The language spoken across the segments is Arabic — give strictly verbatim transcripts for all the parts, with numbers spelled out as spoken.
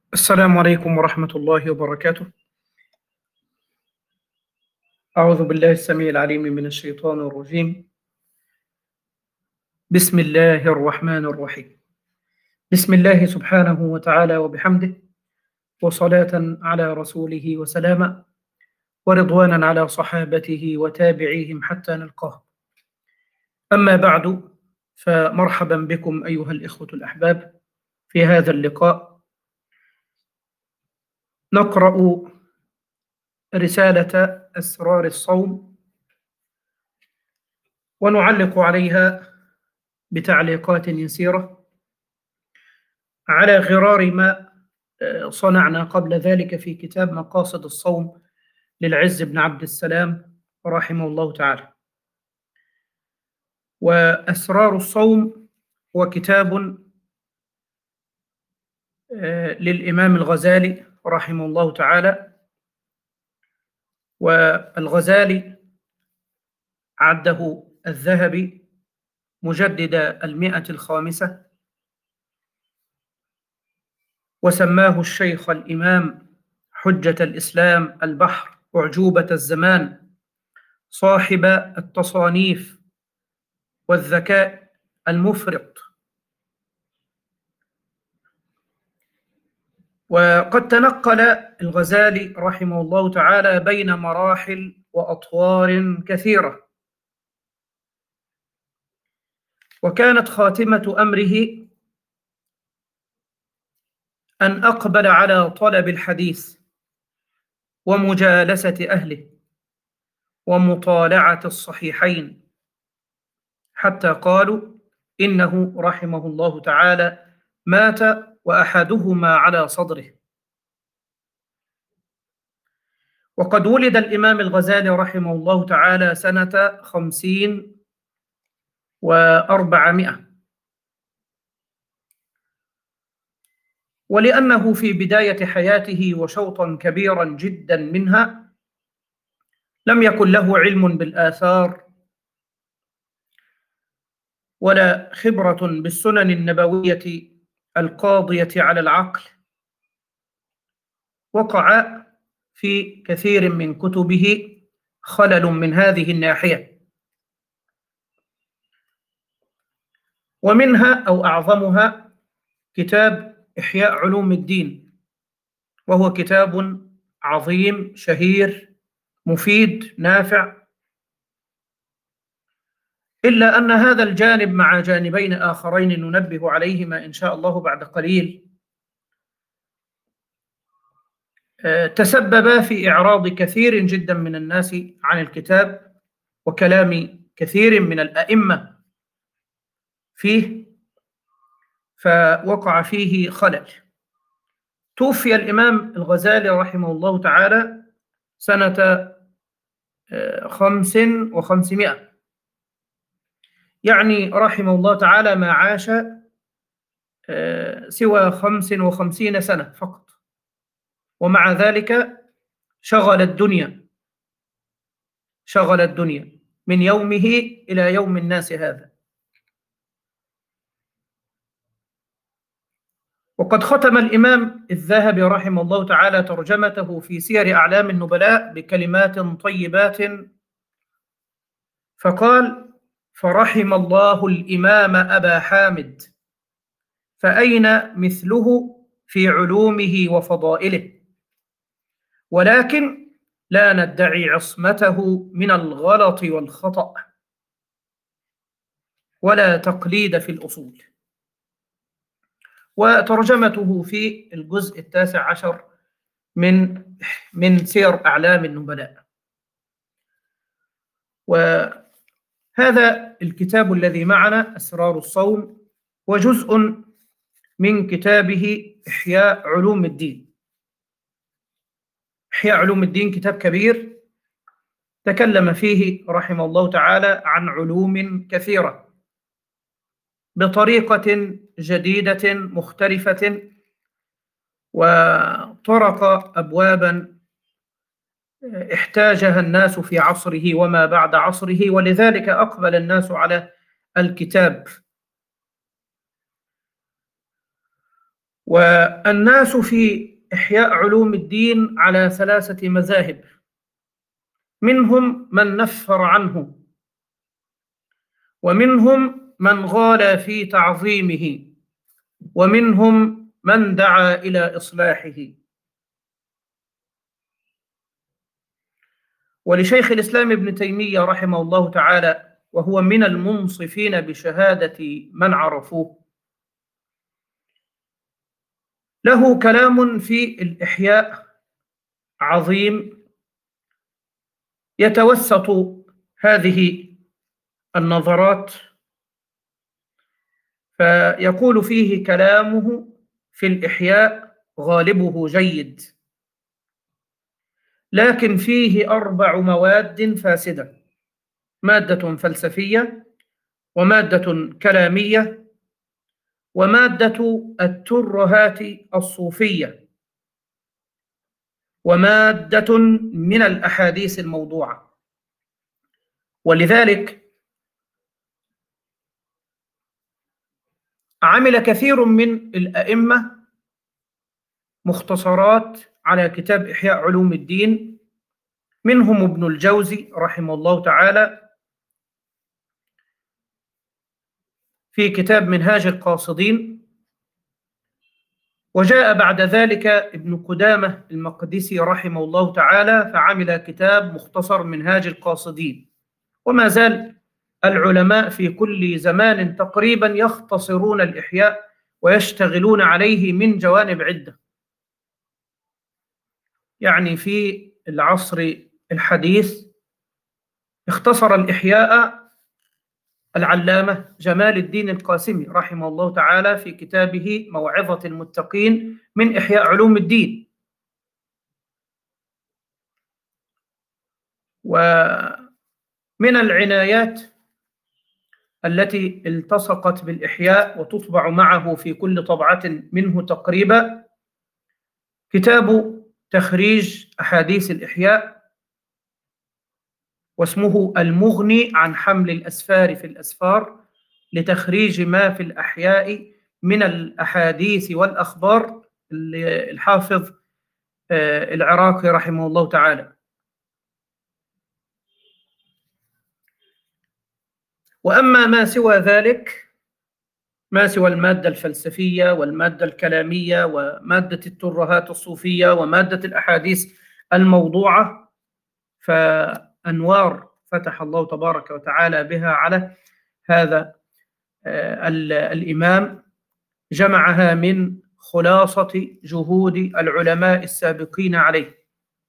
السلام عليكم ورحمة الله وبركاته. أعوذ بالله السميع العليم من الشيطان الرجيم. بسم الله الرحمن الرحيم. بسم الله سبحانه وتعالى وبحمده، وصلاة على رسوله وسلاما، ورضوانا على صحابته وتابعيهم حتى نلقاه. أما بعد، فمرحبا بكم أيها الإخوة الأحباب في هذا اللقاء. نقرأ رسالة أسرار الصوم ونعلق عليها بتعليقات يسيرة على غرار ما صنعنا قبل ذلك في كتاب مقاصد الصوم للعز بن عبد السلام رحمه الله تعالى. وأسرار الصوم هو كتاب للإمام الغزالي رحمه الله تعالى، والغزالي عده الذهبي مجدد المئة الخامسة، وسماه الشيخ الإمام حجة الإسلام البحر أعجوبة الزمان، صاحب التصانيف والذكاء المفرط. وقد تنقل الغزالي رحمه الله تعالى بين مراحل وأطوار كثيرة، وكانت خاتمة أمره أن أقبل على طلب الحديث ومجالسة أهله ومطالعة الصحيحين، حتى قالوا إنه رحمه الله تعالى مات وأحدهما على صدره. وقد ولد الإمام الغزالي رحمه الله تعالى سنة خمسين وأربعمائة، ولأنه في بداية حياته وشوطا كبيرا جدا منها لم يكن له علم بالآثار ولا خبرة بالسنن النبوية القاضية على العقل، وقع في كثير من كتبه خلل من هذه الناحية، ومنها أو أعظمها كتاب إحياء علوم الدين، وهو كتاب عظيم شهير مفيد نافع، إلا أن هذا الجانب مع جانبين آخرين ننبه عليهما إن شاء الله بعد قليل تسبب في إعراض كثير جدا من الناس عن الكتاب وكلام كثير من الأئمة فيه، فوقع فيه خلل. توفي الإمام الغزالي رحمه الله تعالى سنة خمس وخمسمائة، يعني رحمه الله تعالى ما عاش سوى خمس وخمسين سنة فقط، ومع ذلك شغل الدنيا شغل الدنيا من يومه إلى يوم الناس هذا. وقد ختم الإمام الذهبي رحمه الله تعالى ترجمته في سير أعلام النبلاء بكلمات طيبات، فقال: فرحم الله الإمام أبا حامد، فأين مثله في علومه وفضائله، ولكن لا ندعي عصمته من الغلط والخطأ ولا تقليد في الأصول. وترجمته في الجزء التاسع عشر من من سير أعلام النبلاء. وهذا الكتاب الذي معنا أسرار الصوم وجزء من كتابه إحياء علوم الدين. إحياء علوم الدين كتاب كبير تكلم فيه رحمه الله تعالى عن علوم كثيرة بطريقة جديدة مختلفة، وطرق أبوابا احتاجها الناس في عصره وما بعد عصره، ولذلك أقبل الناس على الكتاب. والناس في إحياء علوم الدين على ثلاثة مذاهب، منهم من نفر عنه، ومنهم من غالى في تعظيمه، ومنهم من دعا إلى إصلاحه. ولشيخ الإسلام ابن تيمية رحمه الله تعالى، وهو من المنصفين بشهادة من عرفوه، له كلام في الإحياء عظيم يتوسط هذه النظرات، فيقول فيه كلامه في الإحياء غالبه جيد، لكن فيه أربع مواد فاسدة: مادة فلسفية، ومادة كلامية، ومادة الترهات الصوفية، ومادة من الأحاديث الموضوعة. ولذلك عمل كثير من الأئمة مختصرات على كتاب إحياء علوم الدين، منهم ابن الجوزي رحمه الله تعالى في كتاب منهاج القاصدين، وجاء بعد ذلك ابن قدامة المقدسي رحمه الله تعالى فعمل كتاب مختصر منهاج القاصدين. وما زال العلماء في كل زمان تقريبا يختصرون الإحياء ويشتغلون عليه من جوانب عدة. يعني في العصر الحديث اختصر الإحياء العلامة جمال الدين القاسمي رحمه الله تعالى في كتابه موعظة المتقين من إحياء علوم الدين. ومن العنايات التي التصقت بالإحياء وتطبع معه في كل طبعة منه تقريبا كتاب تخريج أحاديث الإحياء، واسمه المغني عن حمل الأسفار في الأسفار، لتخريج ما في الأحياء من الأحاديث والأخبار، الحافظ العراقي رحمه الله تعالى. وأما ما سوى ذلك، ما سوى المادة الفلسفية والمادة الكلامية ومادة الترهات الصوفية ومادة الأحاديث الموضوعة، فأنوار فتح الله تبارك وتعالى بها على هذا الإمام، جمعها من خلاصة جهود العلماء السابقين عليه.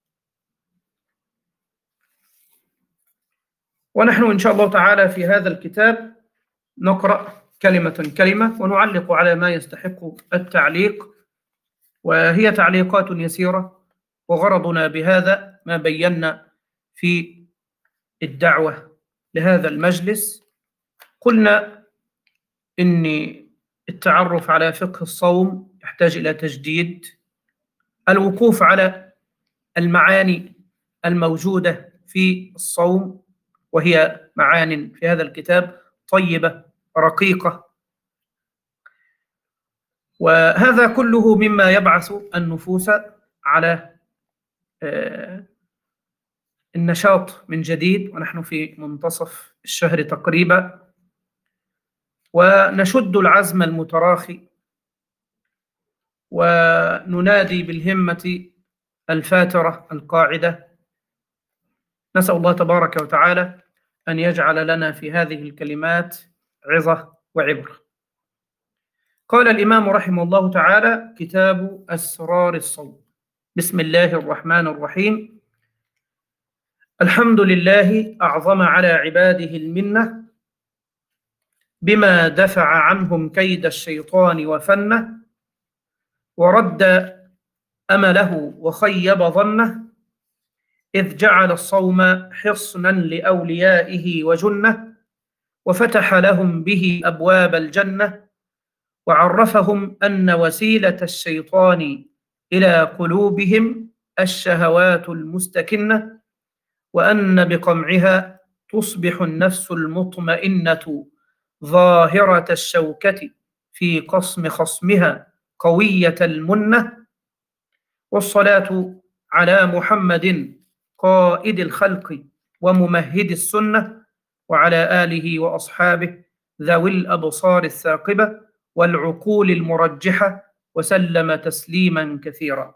ونحن إن شاء الله تعالى في هذا الكتاب نقرأ كلمة كلمة ونعلق على ما يستحق التعليق، وهي تعليقات يسيرة، وغرضنا بهذا ما بينا في الدعوة لهذا المجلس. قلنا إن التعرف على فقه الصوم يحتاج إلى تجديد، الوقوف على المعاني الموجودة في الصوم، وهي معان في هذا الكتاب طيبة رقيقة، وهذا كله مما يبعث النفوس على النشاط من جديد، ونحن في منتصف الشهر تقريبا، ونشد العزم المتراخي وننادي بالهمة الفاترة القاعدة. نسأل الله تبارك وتعالى أن يجعل لنا في هذه الكلمات عظة وعبرة. قال الإمام رحمه الله تعالى: كتاب أسرار الصوم. بسم الله الرحمن الرحيم. الحمد لله أعظم على عباده المنة، بما دفع عنهم كيد الشيطان وفنه، ورد أمله وخيب ظنه، إذ جعل الصوم حصنا لأوليائه وجنة، وفتح لهم به أبواب الجنة، وعرفهم أن وسيلة الشيطان إلى قلوبهم الشهوات المستكنة، وأن بقمعها تصبح النفس المطمئنة ظاهرة الشوكة في قصم خصمها، قوية المنة، والصلاة على محمد قائد الخلق وممهد السنة، وعلى آله وأصحابه ذوي الأبصار الثاقبة والعقول المرجحة، وسلم تسليما كثيرا.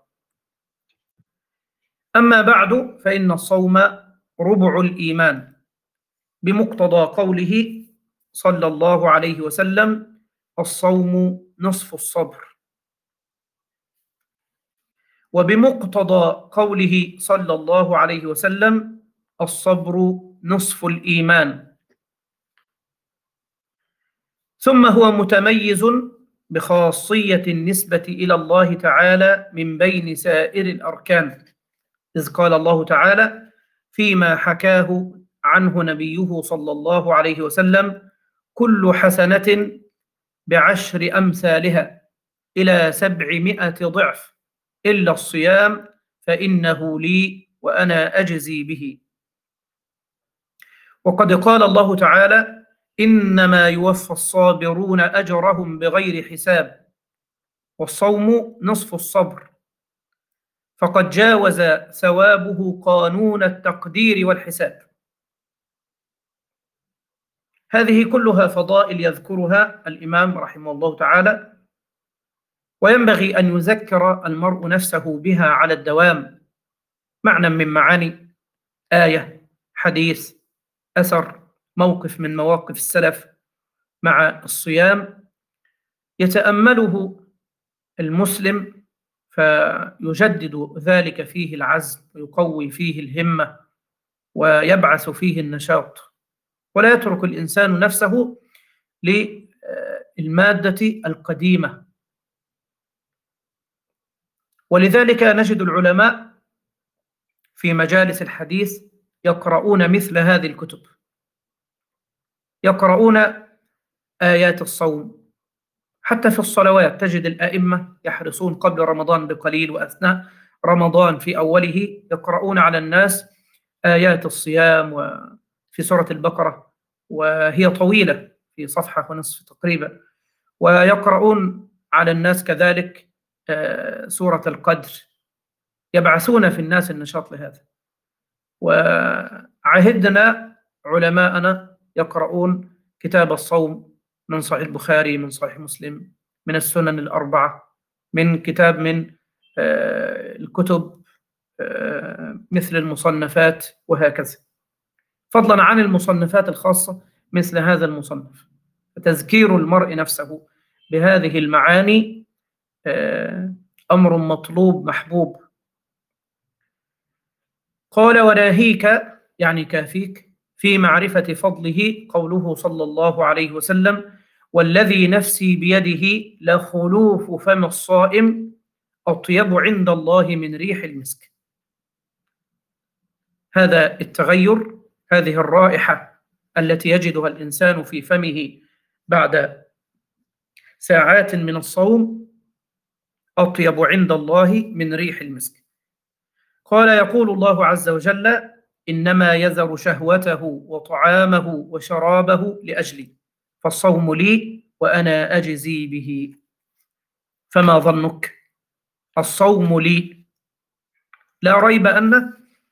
أما بعد، فإن الصوم ربع الإيمان، بمقتضى قوله صلى الله عليه وسلم: الصوم نصف الصبر. وبمقتضى قوله صلى الله عليه وسلم: الصبر نصف الإيمان. ثم هو متميز بخاصية النسبة إلى الله تعالى من بين سائر الأركان، إذ قال الله تعالى فيما حكاه عنه نبيه صلى الله عليه وسلم: كل حسنة بعشر أمثالها إلى سبعمائة ضعف إلا الصيام فإنه لي وأنا أجزي به. وقد قال الله تعالى: إنما يوفى الصابرون أجرهم بغير حساب، والصوم نصف الصبر، فقد جاوز ثوابه قانون التقدير والحساب. هذه كلها فضائل يذكرها الإمام رحمه الله تعالى، وينبغي أن يذكر المرء نفسه بها على الدوام، معنى من معاني آية، حديث، أثر، موقف من مواقف السلف مع الصيام، يتأمله المسلم فيجدد ذلك فيه العزم، ويقوي فيه الهمة، ويبعث فيه النشاط، ولا يترك الإنسان نفسه للمادة القديمة. ولذلك نجد العلماء في مجالس الحديث يقرؤون مثل هذه الكتب، يقرؤون آيات الصوم. حتى في الصلوات تجد الأئمة يحرصون قبل رمضان بقليل وأثناء رمضان في أوله يقرؤون على الناس آيات الصيام، وفي سورة البقرة وهي طويلة في صفحة ونصف تقريبا، ويقرؤون على الناس كذلك سورة القدر، يبعثون في الناس النشاط لهذا. وعهدنا علماءنا يقرؤون كتاب الصوم من صحيح البخاري، من صحيح مسلم، من السنن الأربعة، من كتاب من الكتب مثل المصنفات، وهكذا، فضلا عن المصنفات الخاصة مثل هذا المصنف. فتذكير المرء نفسه بهذه المعاني أمر مطلوب محبوب. قال: وناهيك، يعني كافيك، في معرفة فضله قوله صلى الله عليه وسلم: والذي نفسي بيده لخلوف فم الصائم أطيب عند الله من ريح المسك. هذا التغير، هذه الرائحة التي يجدها الإنسان في فمه بعد ساعات من الصوم أطيب عند الله من ريح المسك. قال: يقول الله عز وجل: إنما يذر شهوته وطعامه وشرابه لأجلي، فالصوم لي وأنا أجزي به. فما ظنك؟ الصوم لي، لا ريب أنه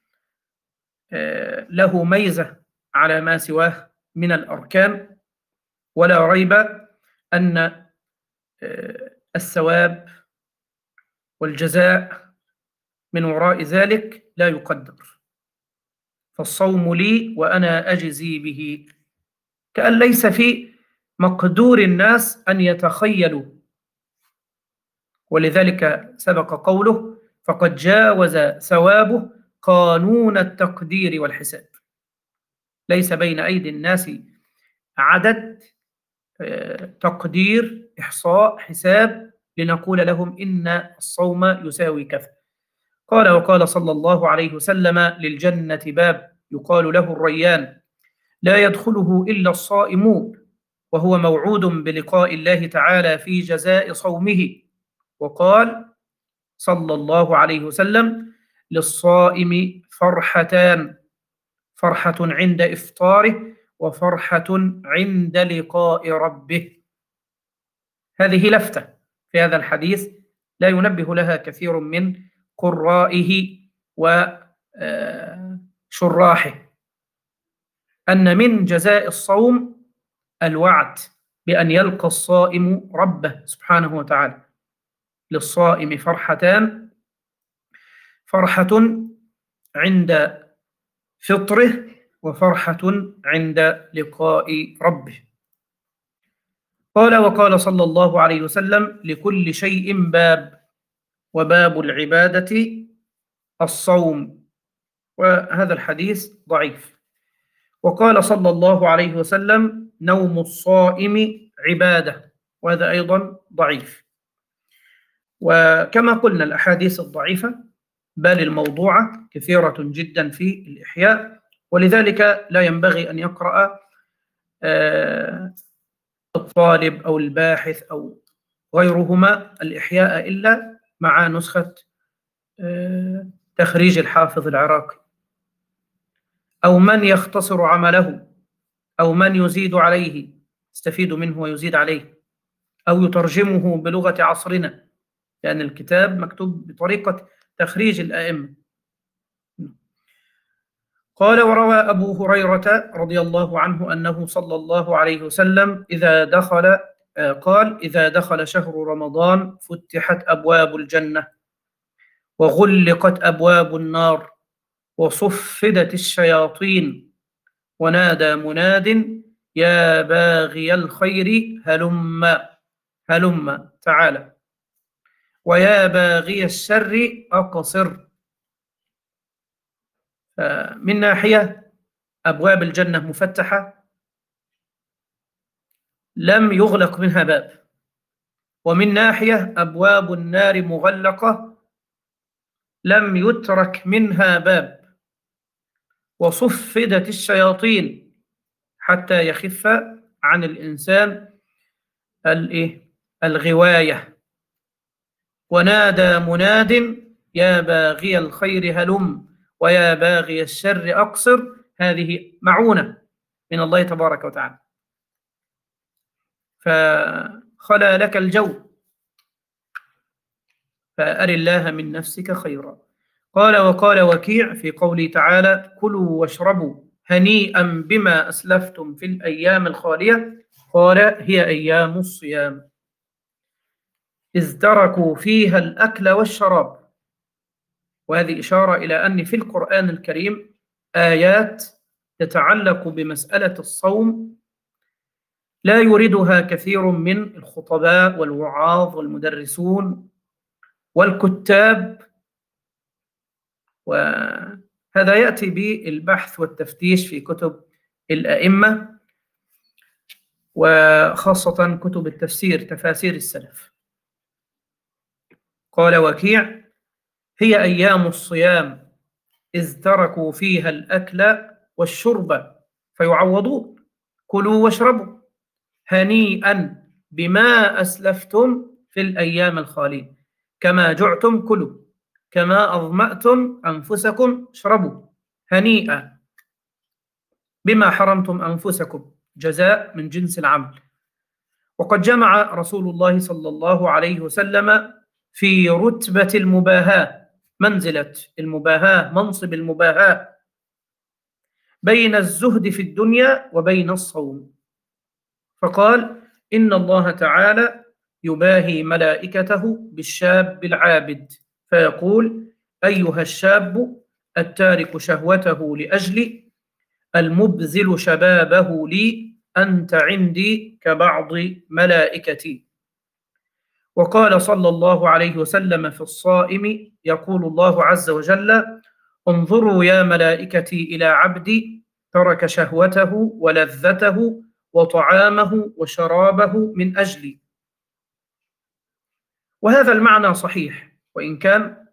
له ميزة على ما سواه من الأركان، ولا ريب أن الثواب والجزاء من وراء ذلك لا يقدر. فالصوم لي وأنا أجزي به، كأن ليس في مقدور الناس أن يتخيلوا. ولذلك سبق قوله: فقد جاوز ثوابه قانون التقدير والحساب. ليس بين أيدي الناس عدد، تقدير، إحصاء، حساب لنقول لهم إن الصوم يساوي كذا. قال: وقال صلى الله عليه وسلم: للجنة باب يقال له الريان، لا يدخله إلا الصائمون، وهو موعود بلقاء الله تعالى في جزاء صومه. وقال صلى الله عليه وسلم: للصائم فرحتان، فرحة عند إفطاره وفرحة عند لقاء ربه. هذه لفتة في هذا الحديث لا ينبه لها كثير من قرائه وشراحه، أن من جزاء الصوم الوعد بأن يلقى الصائم ربه سبحانه وتعالى. للصائم فرحتان: فرحة عند فطره، وفرحة عند لقاء ربه. قال: وقال صلى الله عليه وسلم: لكل شيء باب، وباب العبادة الصوم. وهذا الحديث ضعيف. وقال صلى الله عليه وسلم: نوم الصائم عبادة، وهذا أيضا ضعيف. وكما قلنا الأحاديث الضعيفة بل الموضوعة كثيرة جدا في الإحياء، ولذلك لا ينبغي أن يقرأ الطالب أو الباحث أو غيرهما الإحياء إلا مع نسخة تخريج الحافظ العراقي، أو من يختصر عمله، أو من يزيد عليه، يستفيد منه ويزيد عليه، أو يترجمه بلغة عصرنا، لأن الكتاب مكتوب بطريقة تخريج الأئمة. قال: وروى أبو هريرة رضي الله عنه أنه صلى الله عليه وسلم إذا دخل قال: إذا دخل شهر رمضان فتحت أبواب الجنة، وغلقت أبواب النار، وصفدت الشياطين، ونادى مناد: يا باغي الخير هلم هلم تعالى، ويا باغي الشر أقصر. من ناحية أبواب الجنة مفتحة لم يغلق منها باب، ومن ناحية أبواب النار مغلقة لم يترك منها باب، وصفدت الشياطين حتى يخف عن الإنسان الغواية. ونادى مناد: يا باغي الخير هلم، ويا باغي الشر أقصر. هذه معونة من الله تبارك وتعالى، فخلا لك الجو، فأر الله من نفسك خيرا. قال: وقال وكيع في قوله تعالى: كلوا واشربوا هنيئا بما أسلفتم في الأيام الخالية، قال: هي أيام الصيام، إذ تركوا فيها الأكل والشراب. وهذه إشارة إلى أن في القرآن الكريم آيات تتعلق بمسألة الصوم لا يريدها كثير من الخطباء والوعاظ والمدرسون والكتاب، وهذا يأتي بالبحث والتفتيش في كتب الأئمة، وخاصة كتب التفسير، تفاسير السلف. قال وكيع: هي أيام الصيام إذ تركوا فيها الأكل والشرب فيعوضون. كلوا واشربوا هنيئا بما أسلفتم في الأيام الخالية، كما جعتم كلوا، كما أظمأتم أنفسكم اشربوا هنيئا بما حرمتم أنفسكم، جزاء من جنس العمل. وقد جمع رسول الله صلى الله عليه وسلم في رتبة المباهاة، منزلة المباهاة، منصب المباهاة بين الزهد في الدنيا وبين الصوم، فقال: إن الله تعالى يباهي ملائكته بالشاب العابد، فيقول: أيها الشاب التارك شهوته لأجلي، المبذل شبابه لي، أنت عندي كبعض ملائكتي. وقال صلى الله عليه وسلم في الصائم: يقول الله عز وجل: انظروا يا ملائكتي إلى عبدي ترك شهوته ولذته وطعامه وشرابه من أجلي. وهذا المعنى صحيح، وإن كان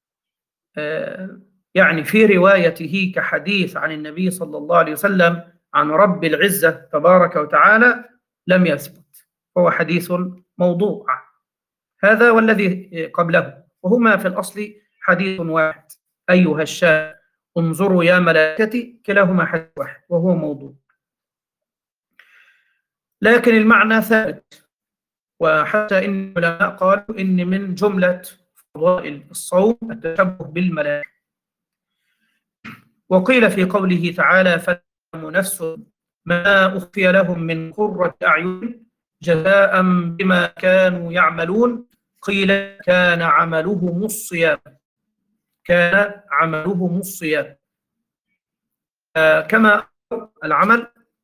يعني في روايته كحديث عن النبي صلى الله عليه وسلم عن رب العزة تبارك وتعالى لم يثبت، هو حديث موضوع، هذا والذي قبله، وهما في الأصل حديث واحد: أيها الشاب انظروا يا ملائكتي، كلاهما حديث واحد وهو موضوع، لكن المعنى ثابت. وحتى إن العلماء قالوا إن من جملة فضائل الصوم التشبه بالملائكة. وقيل في قوله تعالى: فَتَعْلَمُ نَفْسٌ ما أخفي لهم من قرة أعين جزاء بما كانوا يعملون، قيل كان عملهم الصيام كان عملهم الصيام آه كما العمل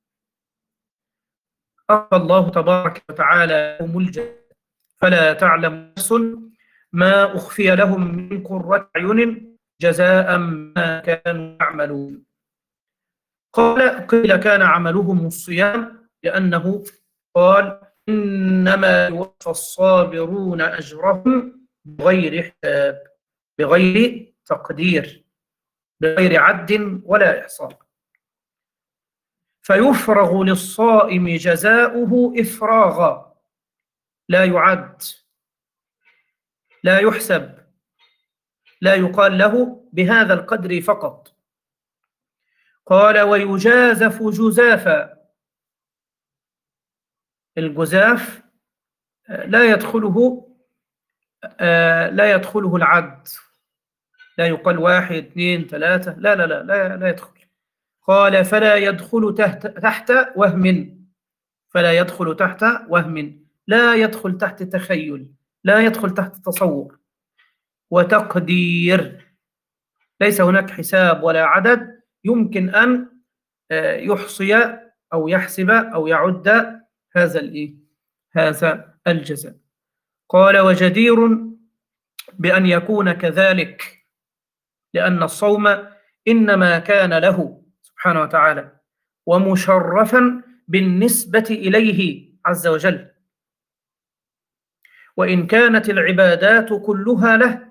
أخفى الله تبارك وتعالى لهم الجزاء، فلا تعلم نفس ما أخفي لهم من قرة أعين جزاء ما كانوا يعملون. قال قيل كان عملهم الصيام لأنه قال: إنما يوفى الصابرون أجرهم بغير حساب، بغير تقدير، بغير عد ولا إحصاء. فيفرغ للصائم جزاؤه إفراغا، لا يعد، لا يحسب، لا يقال له بهذا القدر فقط. قال: ويجازف جزافا. الجزاف لا يدخله لا يدخله العد، لا يقال واحد اثنين ثلاثة، لا لا لا لا, لا يدخل. قال: فلا يدخل تحت, تحت وهم، فلا يدخل تحت وهم، لا يدخل تحت تخيل، لا يدخل تحت تصور وتقدير. ليس هناك حساب ولا عدد يمكن أن يحصي أو يحسب أو يعد هذا الإيه؟ هذا الجزاء. قال: وجدير بأن يكون كذلك، لأن الصوم إنما كان له سبحانه وتعالى ومشرفا بالنسبة إليه عز وجل، وإن كانت العبادات كلها له.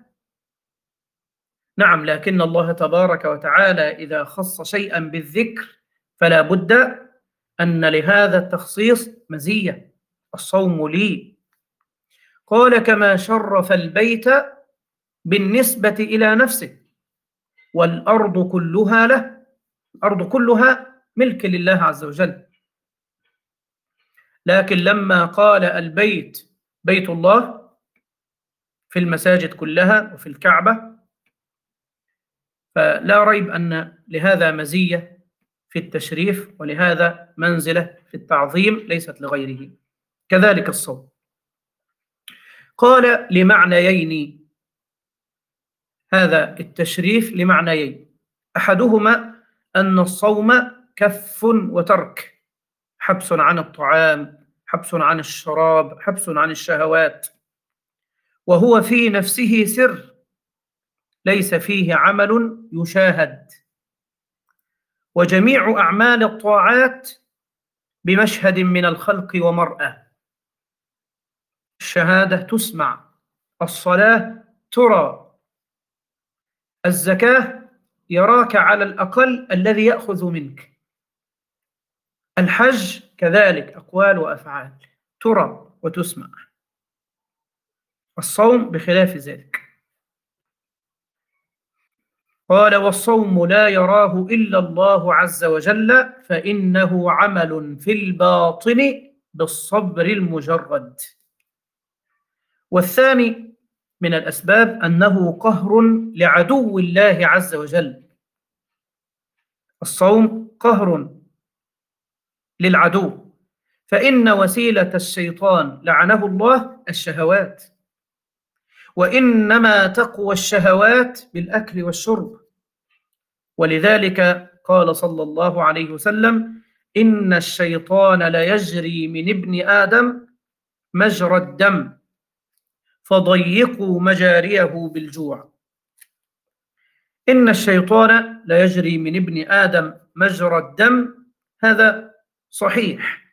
نعم، لكن الله تبارك وتعالى إذا خص شيئا بالذكر فلا بد أن لهذا التخصيص مزية: الصوم لي. قال: كما شرف البيت بالنسبة إلى نفسه، والأرض كلها له، الأرض كلها ملك لله عز وجل. لكن لما قال البيت بيت الله في المساجد كلها وفي الكعبة، فلا ريب أن لهذا مزية في التشريف، ولهذا منزلة في التعظيم ليست لغيره. كذلك الصوم. قال: لمعنيين، هذا التشريف لمعنيين: أحدهما أن الصوم كف وترك، حبس عن الطعام، حبس عن الشراب، حبس عن الشهوات، وهو في نفسه سر ليس فيه عمل يشاهد. وجميع أعمال الطاعات بمشهد من الخلق ومرأة. الشهادة تسمع، الصلاة ترى، الزكاة يراك على الأقل الذي يأخذ منك، الحج كذلك أقوال وأفعال ترى وتسمع. الصوم بخلاف ذلك. قال: والصوم لا يراه إلا الله عز وجل، فإنه عمل في الباطن بالصبر المجرد. والثاني من الأسباب أنه قهر لعدو الله عز وجل. الصوم قهر للعدو، فإن وسيلة الشيطان لعنه الله الشهوات، وإنما تقوى الشهوات بالأكل والشرب. ولذلك قال صلى الله عليه وسلم: إن الشيطان ليجري من ابن آدم مجرى الدم فضيقوا مجاريه بالجوع. إن الشيطان ليجري من ابن آدم مجرى الدم، هذا صحيح،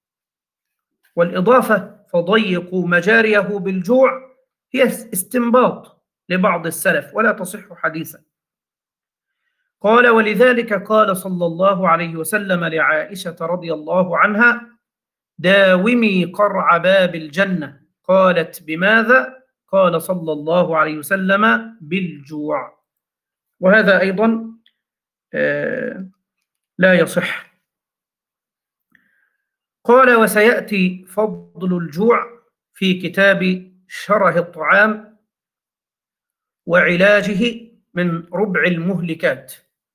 والإضافة فضيقوا مجاريه بالجوع هي استنباط لبعض السلف ولا تصح حديثا. قال: ولذلك قال صلى الله عليه وسلم لعائشة رضي الله عنها: داومي قرع باب الجنة. قالت: بماذا؟ قال صلى الله عليه وسلم: بالجوع. وهذا أيضا آه لا يصح. قال: وسيأتي فضل الجوع في كتاب شره الطعام وعلاجه من ربع المهلكات.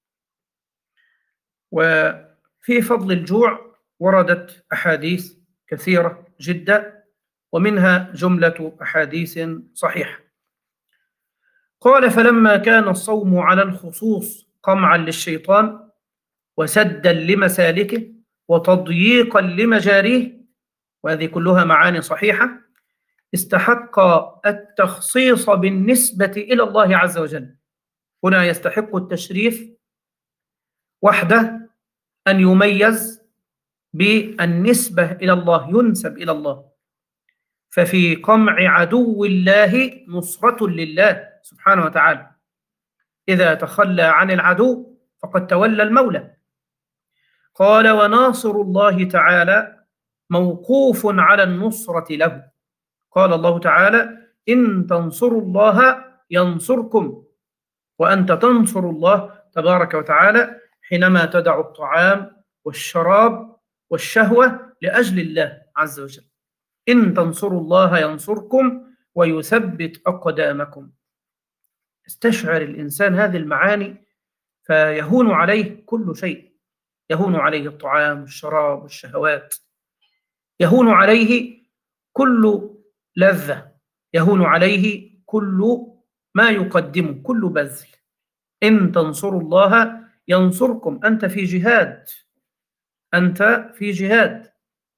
وفي فضل الجوع وردت أحاديث كثيرة جدا، ومنها جملة أحاديث صحيحة. قال: فلما كان الصوم على الخصوص قمعا للشيطان وسدا لمسالكه وتضييقا لمجاريه، وهذه كلها معاني صحيحة، استحق التخصيص بالنسبة إلى الله عز وجل. هنا يستحق التشريف وحده أن يميز بالنسبة إلى الله، ينسب إلى الله. ففي قمع عدو الله نصرة لله سبحانه وتعالى. إذا تخلى عن العدو فقد تولى المولى. قال: وناصر الله تعالى موقوف على النصرة له. قال الله تعالى: إن تنصروا الله ينصركم، وأنت تنصر الله تبارك وتعالى حينما تدع الطعام والشراب والشهوة لأجل الله عز وجل. إن تنصروا الله ينصركم ويثبت أقدامكم. استشعر الإنسان هذه المعاني فيهون عليه كل شيء. يهون عليه الطعام والشراب والشهوات، يهون عليه كل لذة، يهون عليه كل ما يقدمه، كل بذل. إن تنصروا الله ينصركم. أنت في جهاد، أنت في جهاد،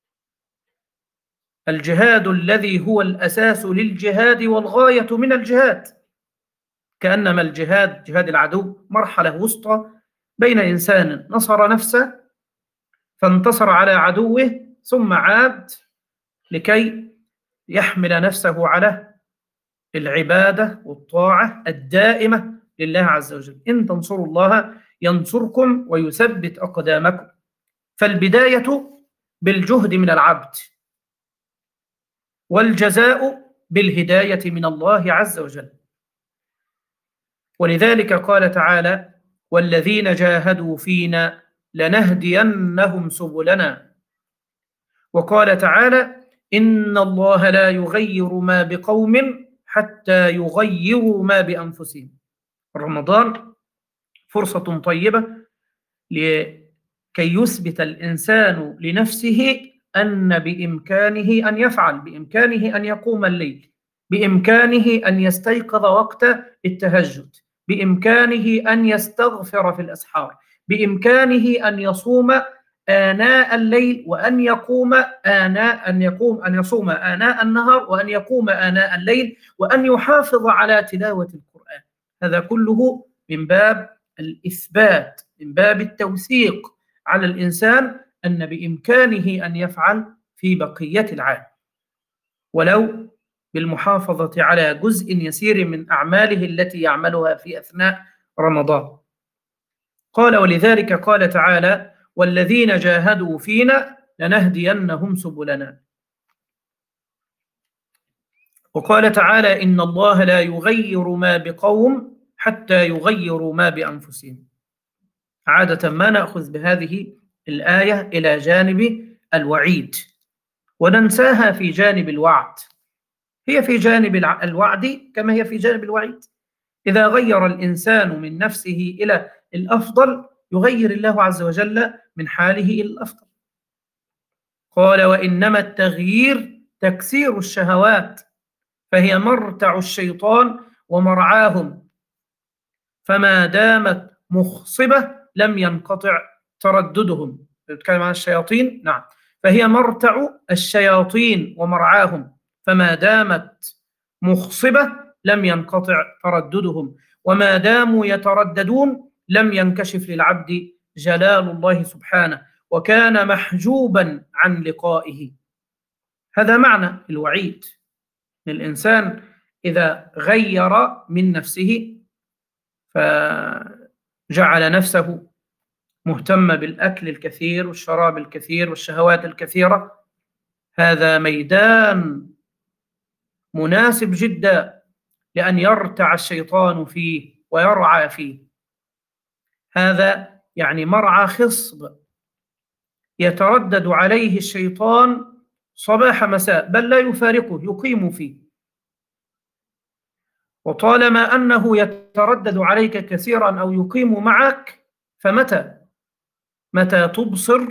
الجهاد الذي هو الأساس للجهاد والغاية من الجهاد. كأنما الجهاد، جهاد العدو، مرحلة وسطى بين إنسان نصر نفسه فانتصر على عدوه ثم عاد لكي يحمل نفسه على العبادة والطاعة الدائمة لله عز وجل. إن تنصروا الله ينصركم ويثبت أقدامكم. فالبداية بالجهد من العبد، والجزاء بالهداية من الله عز وجل. ولذلك قال تعالى: والذين جاهدوا فينا لنهدينهم سبلنا. وقال تعالى: إن الله لا يغير ما بقوم حتى يغيروا ما بأنفسهم. رمضان فرصة طيبة لكي يثبت الإنسان لنفسه أن بإمكانه أن يفعل، بإمكانه أن يقوم الليل، بإمكانه أن يستيقظ وقت التهجد، بإمكانه أن يستغفر في الأسحار، بإمكانه أن يصوم آناء الليل، وأن يقوم آناء أن يقوم أن يصوم آناء النهار، وأن يقوم آناء الليل، وأن يحافظ على تلاوة القرآن. هذا كله من باب الإثبات، من باب التوثيق على الإنسان أن بإمكانه أن يفعل في بقية العام، ولو بالمحافظة على جزء يسير من أعماله التي يعملها في أثناء رمضان. قال: ولذلك قال تعالى: والذين جاهدوا فينا لنهدينهم سبلنا. وقال تعالى: إن الله لا يغير ما بقوم حتى يغيروا ما بأنفسهم. عادة ما نأخذ بهذه الآية إلى جانب الوعيد وننساها في جانب الوعد. هي في جانب الوعد كما هي في جانب الوعيد. إذا غير الإنسان من نفسه إلى الأفضل يغير الله عز وجل من حاله إلى الأفضل. قال: وإنما التغيير تكسير الشهوات، فهي مرتع الشيطان ومرعاهم، فما دامت مخصبة لم ينقطع ترددهم. نتكلم عن الشياطين، نعم، فهي مرتع الشياطين ومرعاهم، فما دامت مخصبة لم ينقطع ترددهم، وما داموا يترددون لم ينكشف للعبد جلال الله سبحانه، وكان محجوبا عن لقائه. هذا معنى الوعيد. الإنسان إذا غير من نفسه فجعل نفسه مهتم بالأكل الكثير والشراب الكثير والشهوات الكثيرة، هذا ميدان مناسب جدا لأن يرتع الشيطان فيه ويرعى فيه. هذا يعني مرعى خصب يتردد عليه الشيطان صباح مساء، بل لا يفارقه، يقيم فيه. وطالما أنه يتردد عليك كثيرا أو يقيم معك، فمتى متى تبصر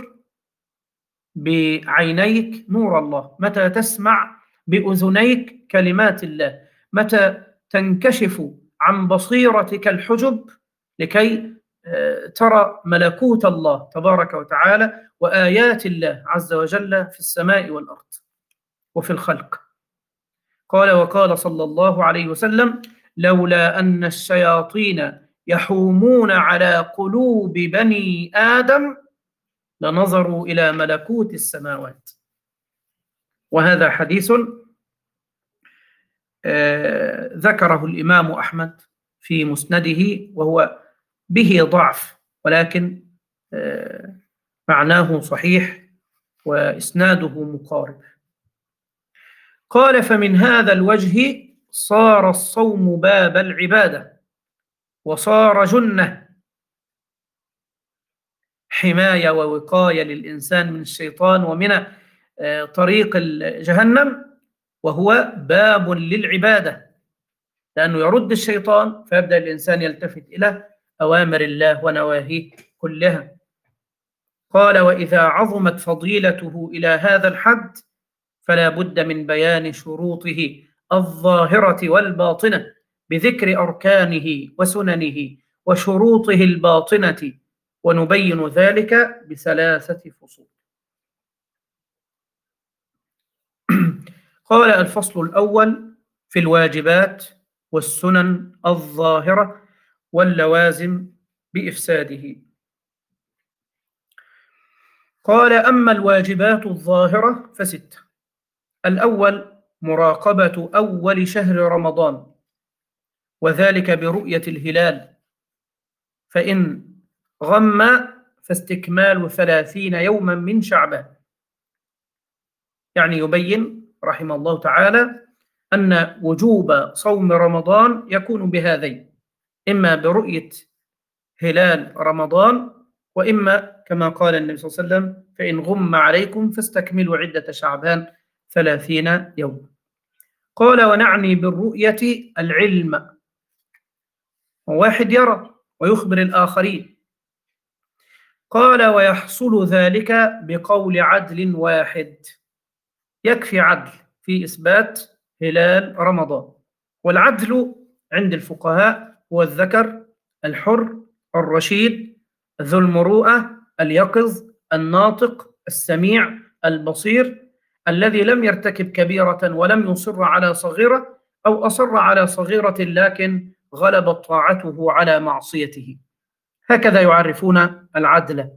بعينيك نور الله، متى تسمع بأذنيك كلمات الله، متى تنكشف عن بصيرتك الحجب لكي ترى ملكوت الله تبارك وتعالى وآيات الله عز وجل في السماء والأرض وفي الخلق. قال وقال صلى الله عليه وسلم: لولا أن الشياطين يحومون على قلوب بني آدم لنظروا إلى ملكوت السماوات. وهذا حديث آه ذكره الإمام أحمد في مسنده، وهو به ضعف، ولكن آه معناه صحيح وإسناده مقارب. قال: فمن هذا الوجه صار الصوم باب العبادة، وصار جنة، حماية ووقاية للإنسان من الشيطان ومن طريق جهنم، وهو باب للعبادة، لأنه يرد الشيطان فيبدأ الإنسان يلتفت إلى أوامر الله ونواهيه كلها. قال: وإذا عظمت فضيلته إلى هذا الحد فلا بد من بيان شروطه الظاهرة والباطنة بذكر أركانه وسننه وشروطه الباطنة، ونبين ذلك بثلاثة فصول. قال: الفصل الأول في الواجبات والسنن الظاهرة واللوازم بإفساده. قال: أما الواجبات الظاهرة فستة. الأول مراقبة أول شهر رمضان، وذلك برؤية الهلال، فإن غم فاستكمال ثلاثين يوما من شعبان. يعني يبين رحمه الله تعالى أن وجوب صوم رمضان يكون بهذين: إما برؤية هلال رمضان، وإما كما قال النبي صلى الله عليه وسلم: فإن غم عليكم فاستكملوا عدة شعبان ثلاثين يوما. قال: ونعني بالرؤية العلم، واحد يرى ويخبر الآخرين. قال: ويحصل ذلك بقول عدل واحد، يكفي عدل في إثبات هلال رمضان. والعدل عند الفقهاء هو الذكر الحر الرشيد ذو المروءة اليقظ الناطق السميع البصير، الذي لم يرتكب كبيرة ولم يصر على صغيرة، أو أصر على صغيرة لكن غلبت طاعته على معصيته. هكذا يعرفون العدل.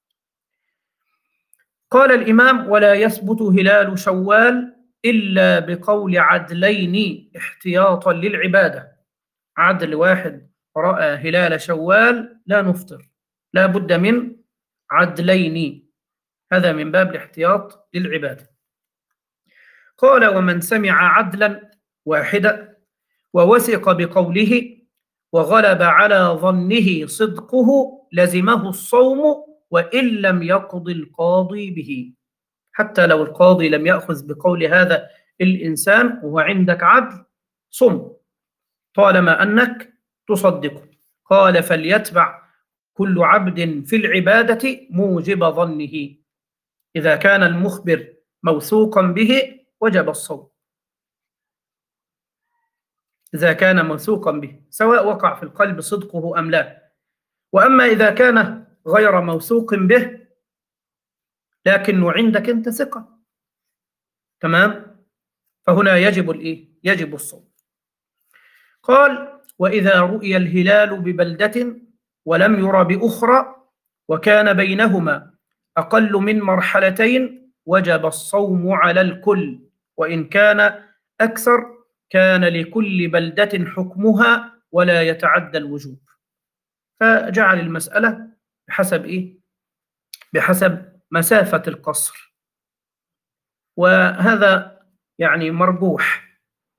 قال الإمام: ولا يثبت هلال شوال إلا بقول عدلين احتياطا للعبادة. عدل واحد رأى هلال شوال لا نفطر، لا بد من عدلين، هذا من باب الاحتياط للعبادة. قال: ومن سمع عدلا واحدا ووثق بقوله وغلب على ظنه صدقه لزمه الصوم وإن لم يقض القاضي به. حتى لو القاضي لم يأخذ بقول هذا الإنسان وهو عندك عدل، صم طالما أنك تصدقه. قال: فليتبع كل عبد في العبادة موجب ظنه، إذا كان المخبر موثوقا به وجب الصوم، إذا كان موثوقا به سواء وقع في القلب صدقه أم لا. وأما إذا كان غير موثوق به لكنه عندك أنت ثقة، تمام، فهنا يجب الإيه؟ يجب الصوم. قال: وإذا رؤي الهلال ببلدة ولم ير بأخرى وكان بينهما أقل من مرحلتين وجب الصوم على الكل، وإن كان أكثر كان لكل بلدة حكمها ولا يتعدى الوجوب. فجعل المسألة بحسب إيه؟ بحسب مسافة القصر، وهذا يعني مرجوح.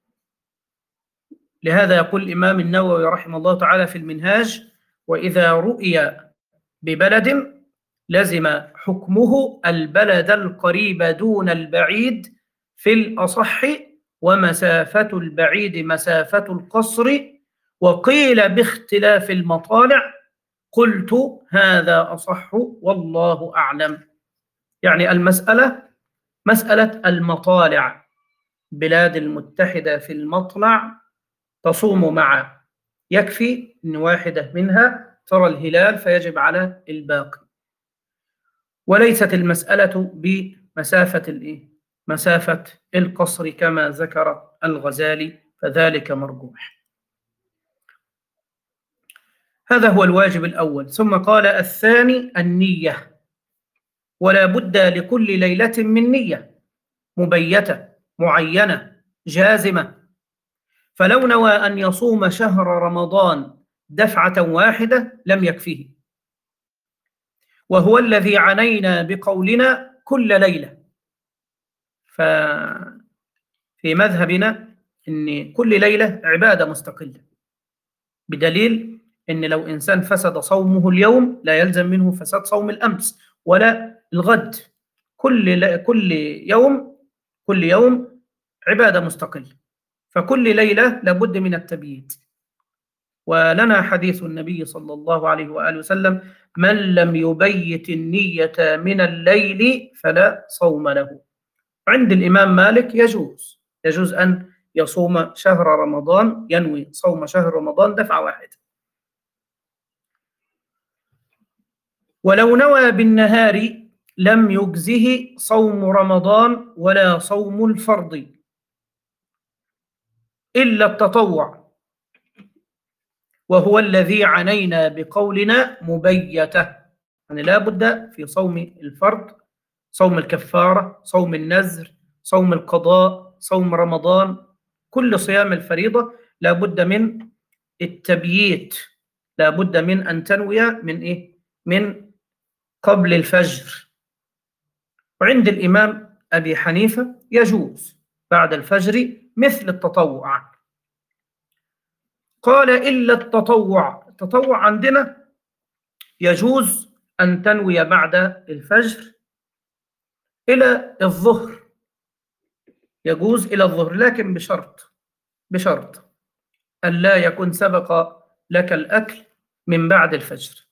لهذا يقول الإمام النووي رحمه الله تعالى في المنهاج: وإذا رؤي ببلد لزم حكمه البلد القريب دون البعيد في الأصح، ومسافة البعيد مسافة القصر، وقيل باختلاف المطالع. قلت هذا أصح والله أعلم. يعني المسألة مسألة المطالع، بلاد المتحدة في المطلع تصوم معا، يكفي أن واحدة منها ترى الهلال فيجب على الباقي، وليست المسألة بمسافة الإيه؟ مسافة القصر كما ذكر الغزالي، فذلك مرجوح. هذا هو الواجب الأول. ثم قال الثاني النية، ولا بد لكل ليلة من نية مبيتة معينة جازمة. فلو نوى أن يصوم شهر رمضان دفعة واحدة لم يكفيه، وهو الذي عنينا بقولنا كل ليلة. ففي مذهبنا أن كل ليلة عبادة مستقلة، بدليل أن لو إنسان فسد صومه اليوم لا يلزم منه فساد صوم الأمس ولا الغد. كل كل يوم كل يوم عبادة مستقلة، فكل ليلة لابد من التبييت. ولنا حديث النبي صلى الله عليه وآله وسلم: من لم يبيت النية من الليل فلا صوم له. عند الإمام مالك يجوز يجوز أن يصوم شهر رمضان، ينوي صوم شهر رمضان دفعة واحدة. ولو نوى بالنهار لم يجزه صوم رمضان ولا صوم الفرض إلا التطوع، وهو الذي عنينا بقولنا مبيتة. يعني لا بد في صوم الفرض، صوم الكفارة، صوم النذر، صوم القضاء، صوم رمضان، كل صيام الفريضة لا بد من التبييت، لا بد من أن تنوي من إيه؟ من قبل الفجر. وعند الإمام أبي حنيفة يجوز بعد الفجر مثل التطوع. قال إلا التطوع. التطوع عندنا يجوز أن تنوي بعد الفجر إلى الظهر، يجوز إلى الظهر، لكن بشرط بشرط أن لا يكون سبق لك الأكل من بعد الفجر،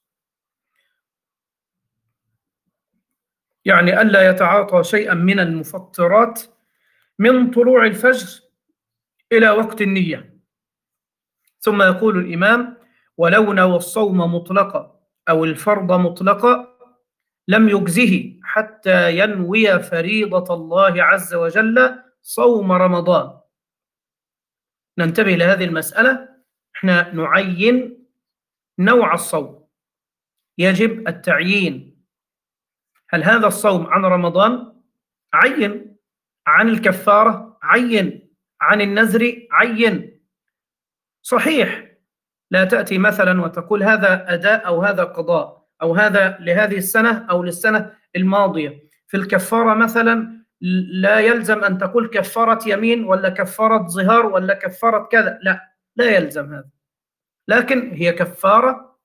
يعني ألا يتعاطى شيئا من المفطرات من طلوع الفجر إلى وقت النية. ثم يقول الإمام: ولو نوى الصوم مطلقا أو الفرض مطلقا لم يجزه حتى ينوي فريضة الله عز وجل صوم رمضان. ننتبه لهذه المسألة، احنا نعين نوع الصوم، يجب التعيين. هل هذا الصوم عن رمضان؟ عين. عن الكفارة؟ عين. عن النذر؟ عين. صحيح لا تأتي مثلا وتقول هذا أداء أو هذا قضاء أو هذا لهذه السنة أو للسنة الماضية. في الكفارة مثلا لا يلزم أن تقول كفارة يمين ولا كفارة ظهار ولا كفارة كذا، لا لا يلزم هذا، لكن هي كفارة.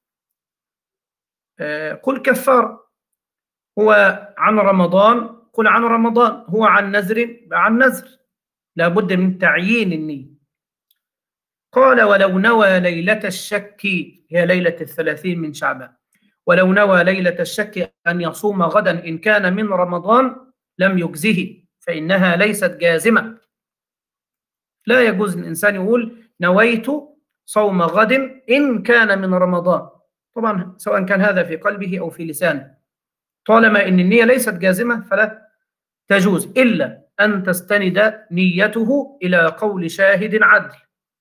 قل كفارة. هو عن رمضان قل عن رمضان، هو عن نذر عن نذر، لا بد من تعيين النية. قال: ولو نوى ليلة الشك، هي ليلة الثلاثين من شعبان، ولو نوى ليلة الشك أن يصوم غدا إن كان من رمضان لم يجزه، فإنها ليست جازمة. لا يجوز الإنسان يقول نويت صوم غد إن كان من رمضان، طبعا سواء كان هذا في قلبه أو في لسانه، طالما إن النية ليست جازمة فلا تجوز، إلا أن تستند نيته إلى قول شاهد عدل.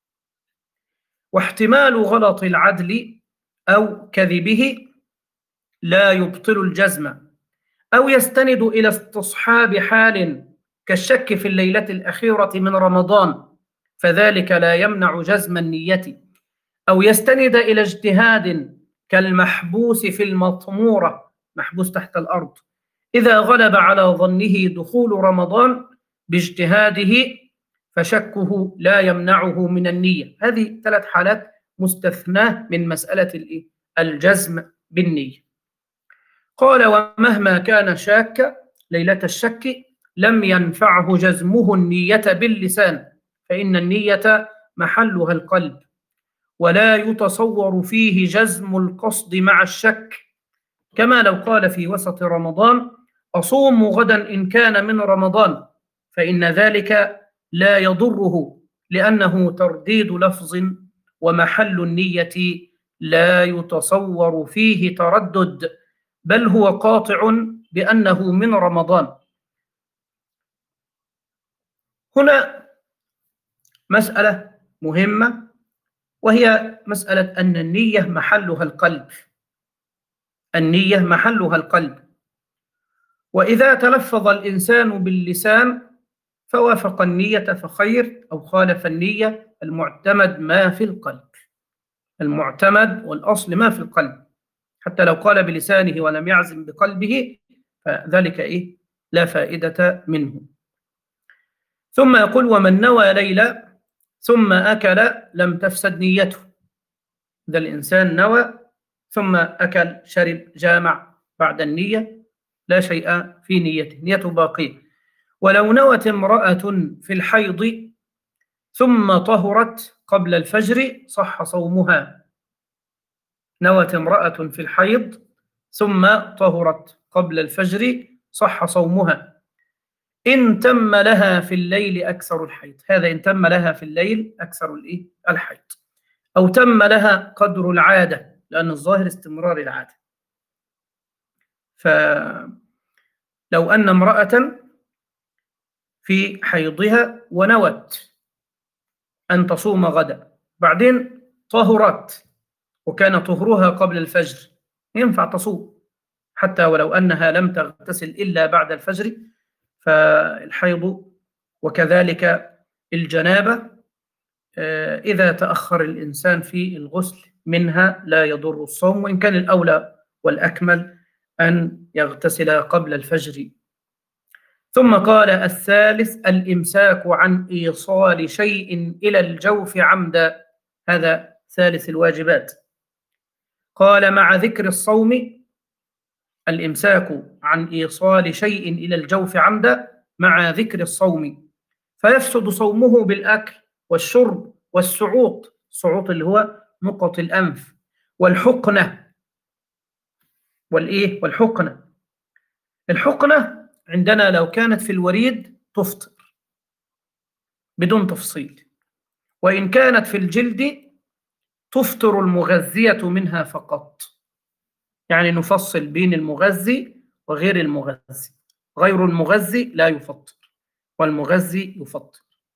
واحتمال غلط العدل أو كذبه لا يبطل الجزم، أو يستند إلى استصحاب حال كالشك في الليلة الأخيرة من رمضان، فذلك لا يمنع جزم النية، أو يستند إلى اجتهاد كالمحبوس في المطمورة، محبوس تحت الأرض، إذا غلب على ظنه دخول رمضان باجتهاده فشكه لا يمنعه من النية. هذه ثلاث حالات مستثناة من مسألة الجزم بالنية. قال: ومهما كان شاك ليلة الشك لم ينفعه جزمه النية باللسان، فإن النية محلها القلب، ولا يتصور فيه جزم القصد مع الشك، كما لو قال في وسط رمضان: أصوم غدا إن كان من رمضان، فإن ذلك لا يضره، لأنه ترديد لفظ، ومحل النية لا يتصور فيه تردد، بل هو قاطع بأنه من رمضان. هنا مسألة مهمة، وهي مسألة أن النية محلها القلب. النية محلها القلب، وإذا تلفظ الإنسان باللسان فوافق النية فخير، أو خالف النية، المعتمد ما في القلب. المعتمد والأصل ما في القلب، حتى لو قال بلسانه ولم يعزم بقلبه فذلك إيه؟ لا فائدة منه. ثم يقول: ومن نوى ليلة ثم أكل لم تفسد نيته. ده الإنسان نوى ثم أكل شرب جامع بعد النية، لا شيء في نيته، نيته باقية. ولو نوت امرأة في الحيض ثم طهرت قبل الفجر صح صومها. نوت امرأة في الحيض ثم طهرت قبل الفجر صح صومها، إن تم لها في الليل أكثر الحيض. هذا إن تم لها في الليل أكثر الإيه؟ الحيض، أو تم لها قدر العادة، لأن الظاهر استمرار العادة. فلو أن امرأة في حيضها ونوت أن تصوم غدا، بعدين طهرت وكان طهرها قبل الفجر، ينفع تصوم حتى ولو أنها لم تغتسل إلا بعد الفجر. فالحيض وكذلك الجنابة إذا تأخر الإنسان في الغسل منها لا يضر الصوم، وإن كان الأولى والأكمل أن يغتسل قبل الفجر. ثم قال: الثالث الإمساك عن إيصال شيء إلى الجوف عمدا. هذا ثالث الواجبات. قال: مع ذكر الصوم الإمساك عن إيصال شيء إلى الجوف عمدا مع ذكر الصوم، فيفسد صومه بالأكل والشرب والسعوط. السعوط اللي هو نقط الأنف، والحقنة والإيه والحقنة. الحقنة عندنا لو كانت في الوريد تفطر بدون تفصيل، وإن كانت في الجلد تفطر المغذية منها فقط. يعني نفصل بين المغذي وغير المغذي. غير المغذي لا يفطر، والمغذي يفطر.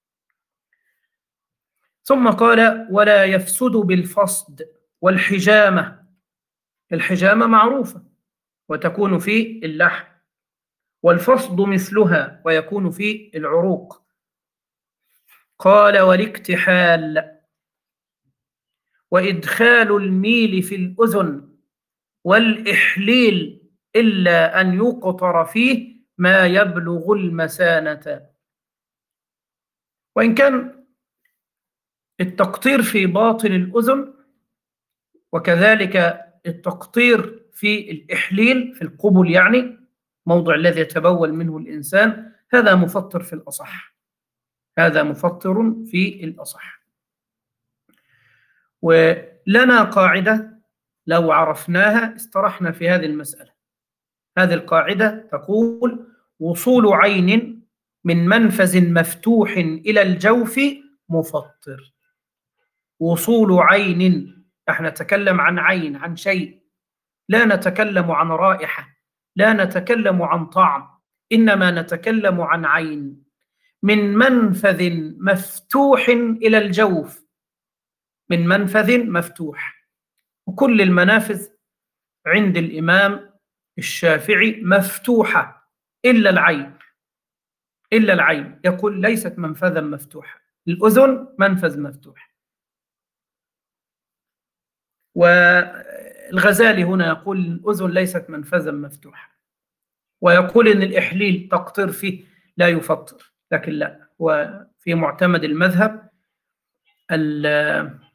ثم قال: ولا يفسد بالفصد والحجامة. الحجامة معروفة وتكون في اللحم، والفصد مثلها ويكون في العروق. قال: والاكتحال وإدخال الميل في الأذن والإحليل إلا أن يقطر فيه ما يبلغ المثانة. وإن كان التقطير في باطن الأذن وكذلك التقطير في الإحليل في القبل، يعني موضع الذي يتبول منه الإنسان، هذا مفطر في الأصح. هذا مفطر في الأصح. ولنا قاعدة لو عرفناها استرحنا في هذه المسألة. هذه القاعدة تقول: وصول عين من منفذ مفتوح إلى الجوف مفطر. وصول عين، احنا نتكلم عن عين، عن شيء، لا نتكلم عن رائحة، لا نتكلم عن طعم، إنما نتكلم عن عين من منفذ مفتوح إلى الجوف. من منفذ مفتوح، وكل المنافذ عند الإمام الشافعي مفتوحة إلا العين. إلا العين يقول ليست منفذا مفتوحا. الأذن منفذ مفتوح. والغزالي هنا يقول الأذن ليست منفذا مفتوحا، ويقول إن الإحليل تقطير فيه لا يفطر. لكن لا، وفي معتمد المذهب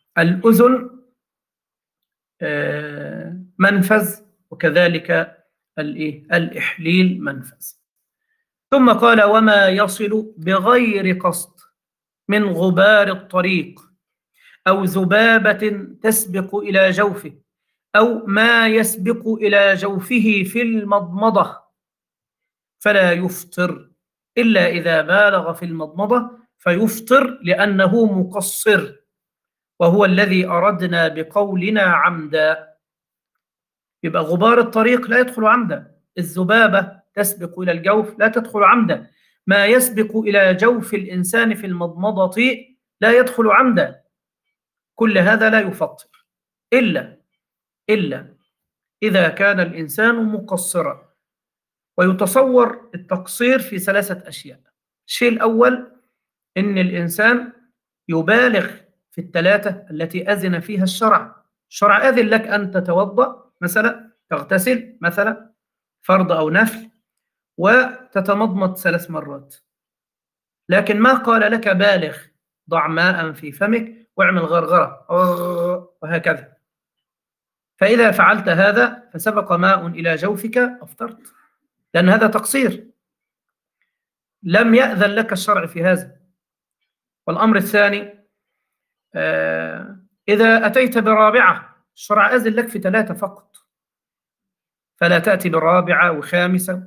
الأذن منفذ، وكذلك الإيه؟ الإحليل منفذ. ثم قال: وما يصل بغير قصد من غبار الطريق أو ذبابة تسبق إلى جوفه أو ما يسبق إلى جوفه في المضمضة فلا يفطر إلا إذا بالغ في المضمضة فيفطر لأنه مقصر، وهو الذي أردنا بقولنا عمدا. يبقى غبار الطريق لا يدخل عمدا، الذبابة تسبق إلى الجوف لا تدخل عمدا، ما يسبق إلى جوف الإنسان في المضمضة لا يدخل عمدا، كل هذا لا يفطر إلا إلا إذا كان الإنسان مقصرا. ويتصور التقصير في ثلاثة أشياء. الشيء الأول إن الإنسان يبالغ في الثلاثة التي أذن فيها الشرع. الشرع أذن لك أن تتوضأ مثلا، تغتسل مثلا، فرض أو نفل، وتتمضمض ثلاث مرات، لكن ما قال لك بالغ، ضع ماء في فمك واعمل غرغرة وهكذا. فإذا فعلت هذا فسبق ماء إلى جوفك أفطرت، لأن هذا تقصير، لم يأذن لك الشرع في هذا. والأمر الثاني، آه إذا أتيت برابعة، الشرع أذن لك في ثلاثة فقط، فلا تأتي بالرابعة وخامسة.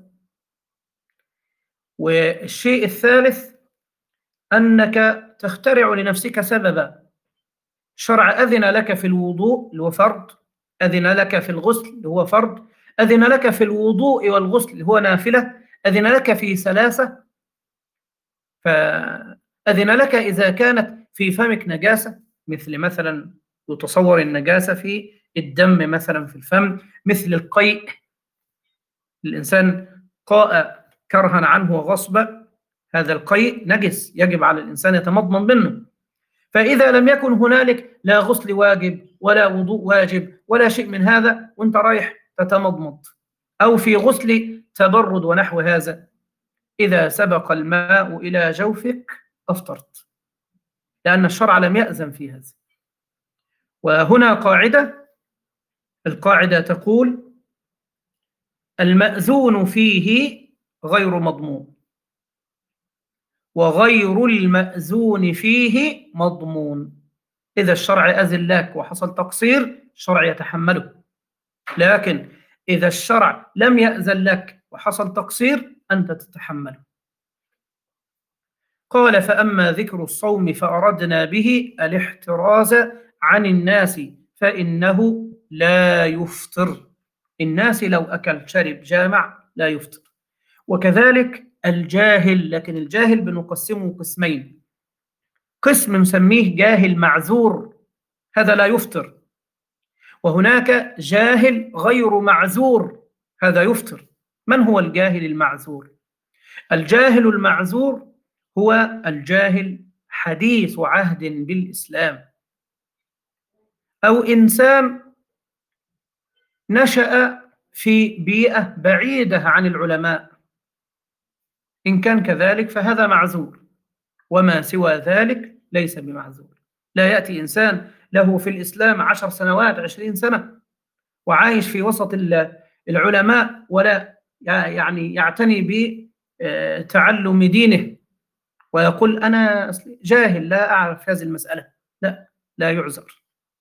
والشيء الثالث أنك تخترع لنفسك سببا. الشرع أذن لك في الوضوء اللي هو فرض، أذن لك في الغسل اللي هو فرض، أذن لك في الوضوء والغسل اللي هو نافلة، أذن لك في ثلاثة، فأذن لك إذا كانت في فمك نجاسة، مثل مثلا يتصور النجاسة في الدم مثلا في الفم، مثل القيء، الإنسان قاء كرها عنه وغصبا، هذا القيء نجس يجب على الإنسان يتمضمض منه. فإذا لم يكن هنالك لا غسل واجب ولا وضوء واجب ولا شيء من هذا، وانت رايح تتمضمض، أو في غسل تبرد ونحو هذا، إذا سبق الماء إلى جوفك أفطرت، لأن الشرع لم يأذن في هذا. وهنا قاعدة، القاعدة تقول: المأذون فيه غير مضمون، وغير المأذون فيه مضمون. إذا الشرع أذن لك وحصل تقصير، الشرع يتحمله، لكن إذا الشرع لم يأذن لك وحصل تقصير، أنت تتحمله. قال: فأما ذكر الصوم فأردنا به الاحتراز عن الناس فإنه لا يفطر. الناس لو أكل شرب جامع لا يفطر. وكذلك الجاهل، لكن الجاهل بنقسمه قسمين: قسم نسميه جاهل معذور، هذا لا يفطر، وهناك جاهل غير معذور، هذا يفطر. من هو الجاهل المعذور؟ الجاهل المعذور هو الجاهل حديث عهد بالإسلام، أو إنسان نشأ في بيئة بعيدة عن العلماء، إن كان كذلك فهذا معذور، وما سوى ذلك ليس بمعذور. لا يأتي إنسان له في الإسلام عشر سنوات عشرين سنة وعايش في وسط العلماء ولا يعني يعتني بتعلم دينه ويقول أنا جاهل لا أعرف هذه المسألة، لا، لا يعذر.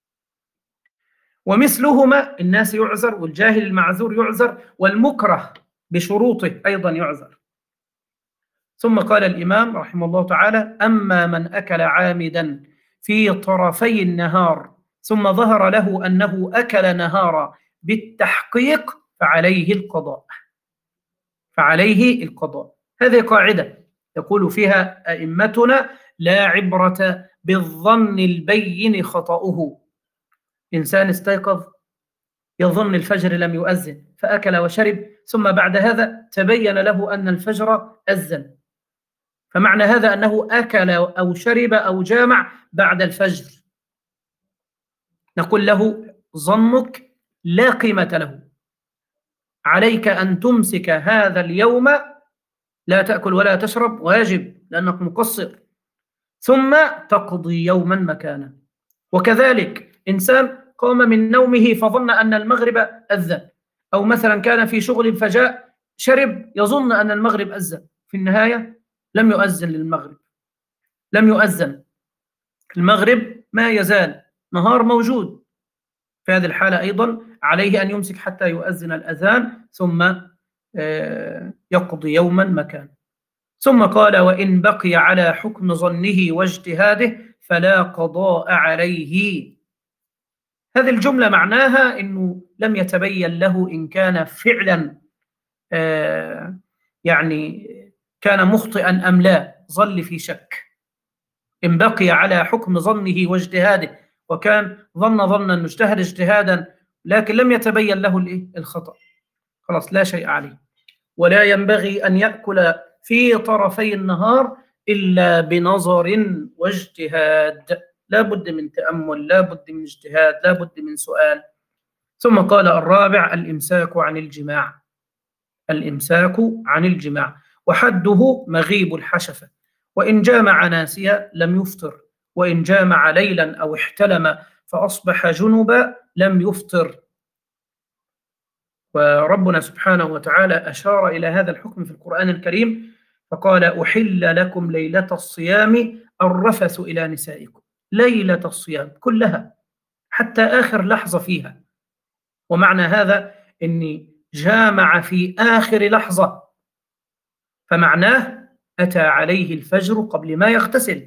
ومثلهما الناس يعذر، والجاهل المعذور يعذر، والمكره بشروطه أيضا يعذر. ثم قال الإمام رحمه الله تعالى: أما من أكل عامدا في طرفي النهار ثم ظهر له أنه أكل نهارا بالتحقيق فعليه القضاء، فعليه القضاء. هذه قاعدة يقول فيها أئمتنا: لا عبرة بالظن البين خطأه. إنسان استيقظ يظن الفجر لم يؤذن فأكل وشرب، ثم بعد هذا تبين له أن الفجر أذن، فمعنى هذا أنه أكل أو شرب أو جامع بعد الفجر، نقول له: ظنك لا قيمة له، عليك أن تمسك هذا اليوم لا تأكل ولا تشرب، واجب لأنك مقصر، ثم تقضي يوما مكانه. وكذلك إنسان قام من نومه فظن أن المغرب أذن أو مثلا كان في شغل فجاء شرب يظن أن المغرب أذن، في النهاية لم يؤذن للمغرب، لم يؤذن المغرب، ما يزال نهار موجود. في هذه الحالة أيضا عليه أن يمسك حتى يؤذن الأذان ثم يقضي يوما مكان. ثم قال: وإن بقي على حكم ظنه واجتهاده فلا قضاء عليه. هذه الجملة معناها أنه لم يتبين له إن كان فعلا آه يعني كان مخطئا أم لا، ظل في شك. إن بقي على حكم ظنه واجتهاده، وكان ظن ظنا اجتهد اجتهادا لكن لم يتبين له الخطأ، خلاص لا شيء عليه. ولا ينبغي أن يأكل في طرفي النهار إلا بنظر واجتهاد، لا بد من تأمل، لا بد من اجتهاد، لا بد من سؤال. ثم قال: الرابع الإمساك عن الجماع. الإمساك عن الجماع وحده مغيب الحشفة، وإن جامع ناسيا لم يفطر، وإن جامع ليلا أو احتلم فأصبح جنبا لم يفطر. وربنا سبحانه وتعالى أشار إلى هذا الحكم في القرآن الكريم فقال: أحل لكم ليلة الصيام الرفث إلى نسائكم. ليلة الصيام كلها حتى آخر لحظة فيها. ومعنى هذا أني جامع في آخر لحظة، فمعناه أتى عليه الفجر قبل ما يغتسل.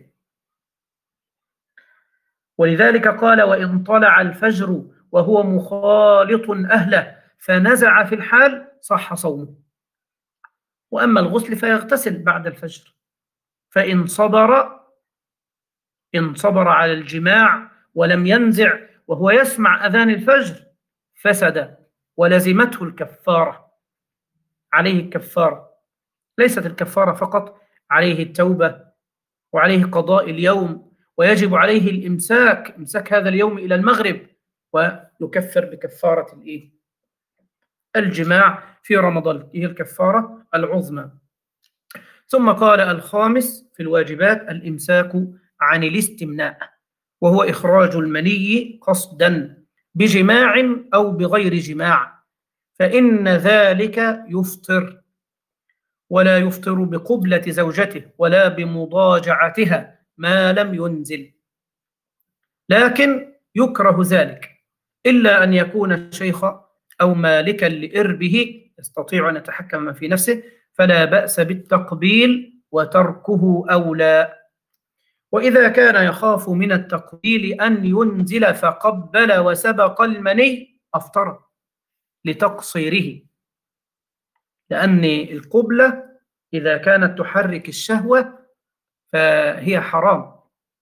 ولذلك قال: وإن طلع الفجر وهو مخالط أهله فنزع في الحال صح صومه. وأما الغسل فيغتسل بعد الفجر. فإن صبر إن صبر على الجماع ولم ينزع وهو يسمع أذان الفجر فسد، ولزمته الكفارة، عليه الكفارة. ليست الكفارة فقط، عليه التوبة وعليه قضاء اليوم، ويجب عليه الإمساك إمساك هذا اليوم إلى المغرب، ويكفر بكفارة الإيه؟ الجماع في رمضان، هي الكفارة العظمى. ثم قال: الخامس في الواجبات الإمساك عن الاستمناء، وهو إخراج المني قصدا بجماع أو بغير جماع، فإن ذلك يفطر، ولا يفطر بقبلة زوجته ولا بمضاجعتها ما لم ينزل، لكن يكره ذلك إلا أن يكون شيخا أو مالكا لإربه يستطيع أن يتحكم في نفسه، فلا بأس بالتقبيل وتركه أولى. وإذا كان يخاف من التقبيل أن ينزل فقبل وسبق المني أفطر لتقصيره، لأن القبلة إذا كانت تحرك الشهوة فهي حرام،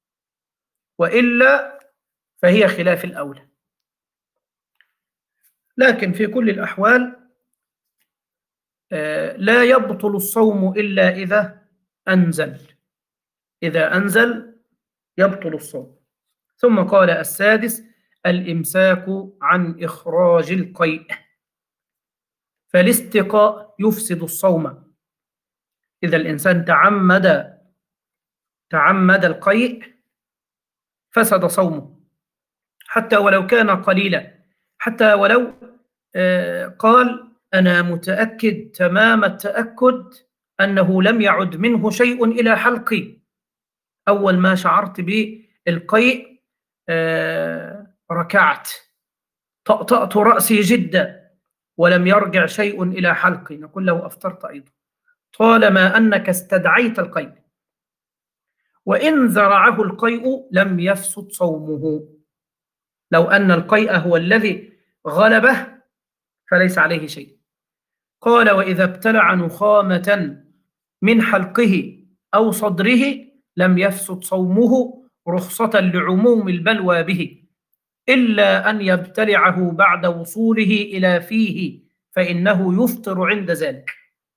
وإلا فهي خلاف الأولى. لكن في كل الأحوال لا يبطل الصوم إلا إذا أنزل، إذا أنزل يبطل الصوم. ثم قال: السادس الإمساك عن إخراج القيء، فالاستقاء يفسد الصوم. إذا الإنسان تعمد تعمد القيء فسد صومه، حتى ولو كان قليلا، حتى ولو قال: أنا متأكد تمام التأكد أنه لم يعد منه شيء إلى حلقي، أول ما شعرت بالقيء ركعت، طأطأت رأسي جدا ولم يرجع شيء إلى حلقي، نقول له أفطرت أيضا طالما أنك استدعيت القيء. وإن زرعه القيء لم يفسد صومه، لو أن القيء هو الذي غلبه فليس عليه شيء. قال: وإذا ابتلع نخامة من حلقه أو صدره لم يفسد صومه رخصة لعموم البلوى به، إلا أن يبتلعه بعد وصوله إلى فيه فإنه يفطر عند ذلك.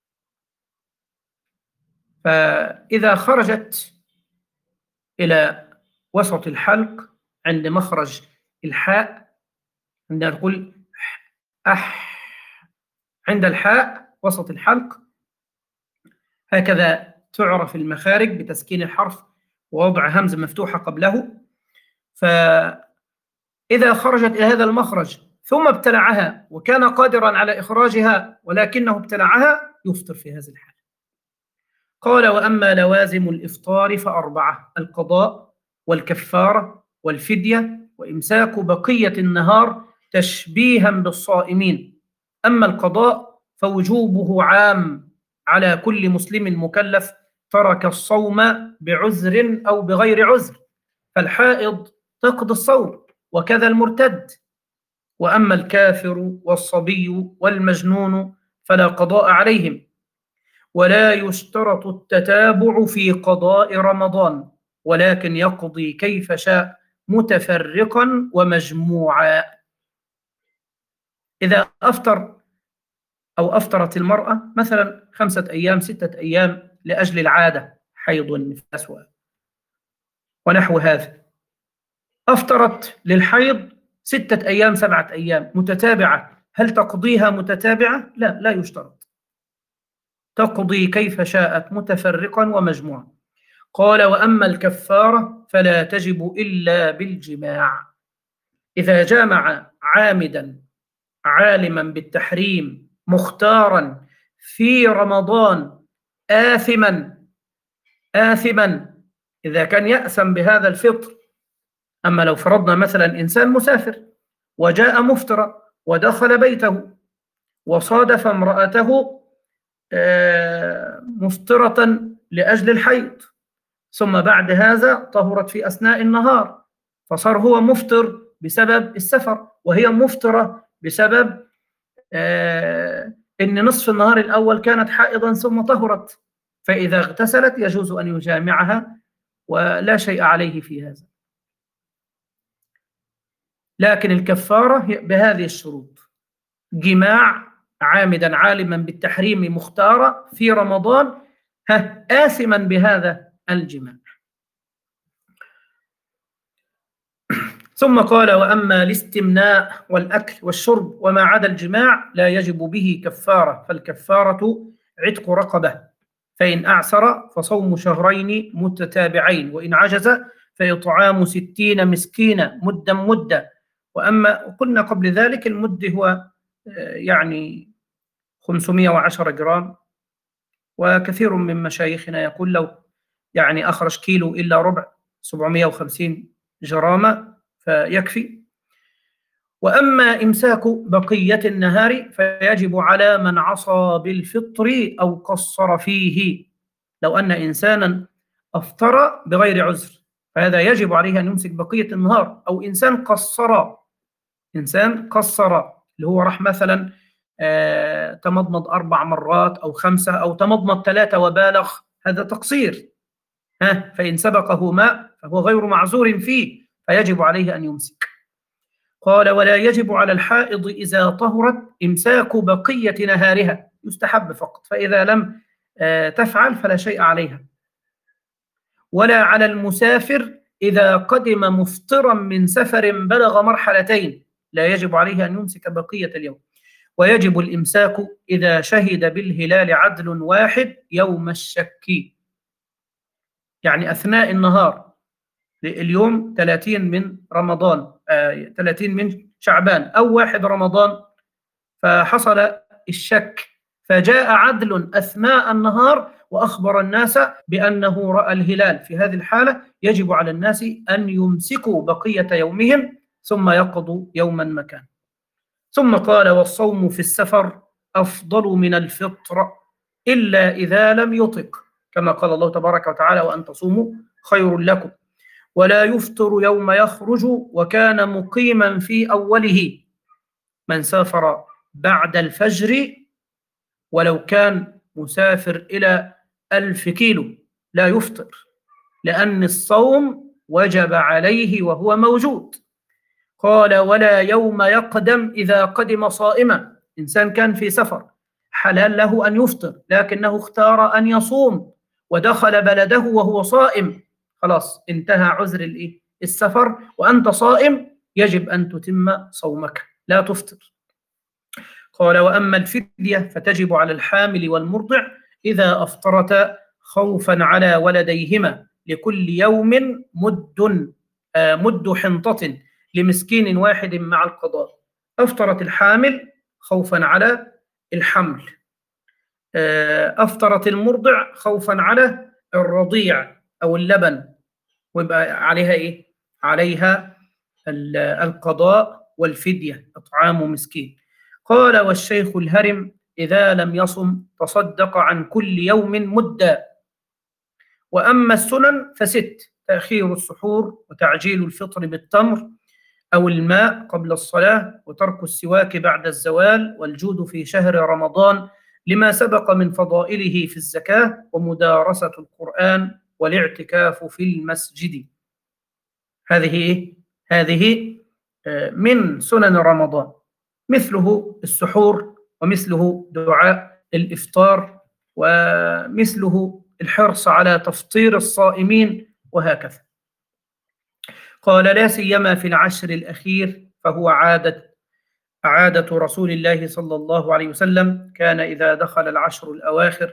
فإذا خرجت إلى وسط الحلق عند مخرج الحاء، عندما نقول أح عند الحاء وسط الحلق، هكذا تعرف المخارج بتسكين الحرف ووضع همزة مفتوحة قبله. فإذا خرجت إلى هذا المخرج ثم ابتلعها وكان قادرا على إخراجها ولكنه ابتلعها يفطر في هذه الحالة. قال: وأما لوازم الإفطار فأربعة: القضاء والكفارة والفدية وإمساك بقية النهار تشبيها بالصائمين. أما القضاء فوجوبه عام على كل مسلم مكلف ترك الصوم بعذر أو بغير عذر، فالحائض تقضي الصوم وكذا المرتد. وأما الكافر والصبي والمجنون فلا قضاء عليهم، ولا يشترط التتابع في قضاء رمضان، ولكن يقضي كيف شاء متفرقا ومجموعا. إذا أفطر أو أفطرت المرأة مثلا خمسة أيام ستة أيام لأجل العادة، حيض والنفاس ونحو هذا، أفطرت للحيض ستة أيام سبعة أيام متتابعة، هل تقضيها متتابعة؟ لا، لا يشترط، تقضي كيف شاءت متفرقا ومجموعا. قال: وأما الكفارة فلا تجب إلا بالجماع. إذا جامع عامدا عالما بالتحريم مختارا في رمضان آثما آثما إذا كان يأثم بهذا الفطر. أما لو فرضنا مثلا إنسان مسافر وجاء مفطرا ودخل بيته وصادف امرأته مفطرة لأجل الحيض، ثم بعد هذا طهرت في أثناء النهار، فصار هو مفطر بسبب السفر وهي مفطرة بسبب آه إن نصف النهار الأول كانت حائضا ثم طهرت، فإذا اغتسلت يجوز أن يجامعها ولا شيء عليه في هذا. لكن الكفارة بهذه الشروط: جماع عامدا عالما بالتحريم مختارا في رمضان ها آثما بهذا الجماع. ثم قال: وأما الاستمناء والأكل والشرب وما عدا الجماع لا يجب به كفارة، فالكفارة عتق رقبة، فإن أعسر فصوم شهرين متتابعين، وإن عجز فإطعام ستين مسكينا مدا مدا. وأما قلنا قبل ذلك المد هو يعني خمسمائة وعشرة جرام، وكثير من مشايخنا يقول لو يعني أخرج كيلو إلا ربع سبعمائة وخمسين جرام فيكفي. وأما إمساك بقية النهار فيجب على من عصى بالفطر أو قصر فيه. لو أن إنسانا أفطر بغير عذر فهذا يجب عليه أن يمسك بقية النهار، أو إنسان قصر إنسان قصر اللي هو راح مثلا آه تمضمض أربع مرات أو خمسة أو تمضمض ثلاثة وبالغ، هذا تقصير، ها فإن سبقه ماء فهو غير معذور فيه فيجب عليه أن يمسك. قال: ولا يجب على الحائض إذا طهرت إمساك بقية نهارها، يستحب فقط، فإذا لم آه تفعل فلا شيء عليها. ولا على المسافر إذا قدم مفطرا من سفر بلغ مرحلتين، لا يجب عليه أن يمسك بقية اليوم. ويجب الإمساك إذا شهد بالهلال عدل واحد يوم الشك، يعني أثناء النهار اليوم ثلاثين من رمضان آه ثلاثين من شعبان أو واحد رمضان، فحصل الشك فجاء عدل أثناء النهار وأخبر الناس بأنه رأى الهلال، في هذه الحالة يجب على الناس أن يمسكوا بقية يومهم ثم يقضوا يوما مكان. ثم قال: والصوم في السفر أفضل من الفطر إلا إذا لم يطق، كما قال الله تبارك وتعالى: وأن تصوموا خير لكم. ولا يفطر يوم يخرج وكان مقيما في أوله، من سافر بعد الفجر ولو كان مسافر إلى ألف كيلو لا يفطر، لأن الصوم وجب عليه وهو موجود. قال: ولا يوم يقدم إذا قدم صائما، إنسان كان في سفر حلال له أن يفطر لكنه اختار أن يصوم ودخل بلده وهو صائم، خلاص انتهى عذر السفر وأنت صائم، يجب أن تتم صومك لا تفطر. قال: وأما الفدية فتجب على الحامل والمرضع إذا أفطرتا خوفا على ولديهما، لكل يوم مد آه مد حنطة لمسكين واحد مع القضاء. أفطرت الحامل خوفا على الحمل، أفطرت المرضع خوفا على الرضيع أو اللبن، ويبقى عليها إيه؟ عليها القضاء والفدية، إطعام مسكين. قال: والشيخ الهرم إذا لم يصم تصدق عن كل يوم مدا. وأما السنن فست: تأخير السحور، وتعجيل الفطر بالتمر أو الماء قبل الصلاة، وترك السواك بعد الزوال، والجود في شهر رمضان لما سبق من فضائله في الزكاة، ومدارسة القرآن، والاعتكاف في المسجد. هذه هذه من سنن رمضان، مثله السحور، ومثله دعاء الإفطار، ومثله الحرص على تفطير الصائمين، وهكذا. قال: لا سيما في العشر الأخير، فهو عادة عادة رسول الله صلى الله عليه وسلم، كان إذا دخل العشر الأواخر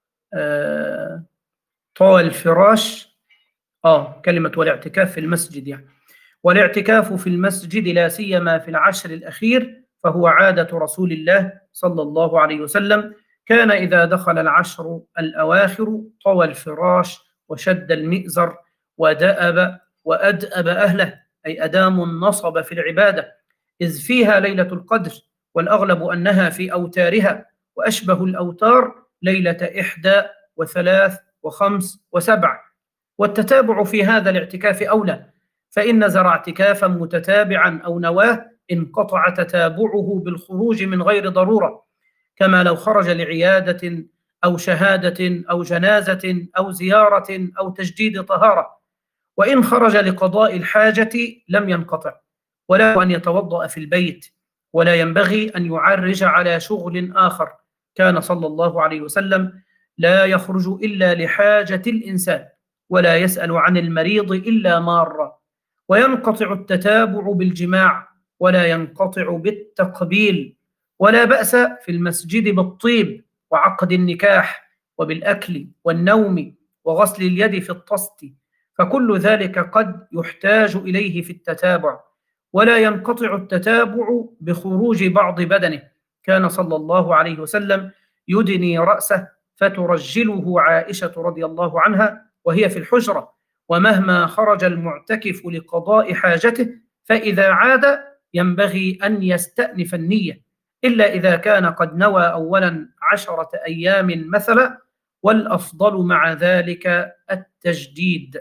آه طوى الفراش آه كلمة والاعتكاف في المسجد يعني والاعتكاف في المسجد لا سيما في العشر الأخير، فهو عادة رسول الله صلى الله عليه وسلم، كان إذا دخل العشر الأواخر طوى الفراش وشد المئزر ودأب وأدأب أهله، أي أدام النصب في العبادة، إذ فيها ليلة القدر، والأغلب أنها في أوتارها، وأشبه الأوتار ليلة إحدى وثلاث وخمس وسبع. والتتابع في هذا الاعتكاف أولى، فإن زرع اعتكافا متتابعا أو نواه انقطع تتابعه بالخروج من غير ضرورة، كما لو خرج لعيادة أو شهادة أو جنازة أو زيارة أو تجديد طهارة. وإن خرج لقضاء الحاجة لم ينقطع، ولا أن يتوضأ في البيت، ولا ينبغي أن يعرج على شغل آخر. كان صلى الله عليه وسلم لا يخرج إلا لحاجة الإنسان، ولا يسأل عن المريض إلا مارة. وينقطع التتابع بالجماع، ولا ينقطع بالتقبيل. ولا بأس في المسجد بالطيب، وعقد النكاح، وبالأكل والنوم، وغسل اليد في الطست، فكل ذلك قد يحتاج إليه في التتابع. ولا ينقطع التتابع بخروج بعض بدنه، كان صلى الله عليه وسلم يدني رأسه فترجله عائشة رضي الله عنها وهي في الحجرة، ومهما خرج المعتكف لقضاء حاجته فإذا عاد ينبغي أن يستأنف النية، إلا إذا كان قد نوى أولا عشرة أيام مثلا، والأفضل مع ذلك التجديد.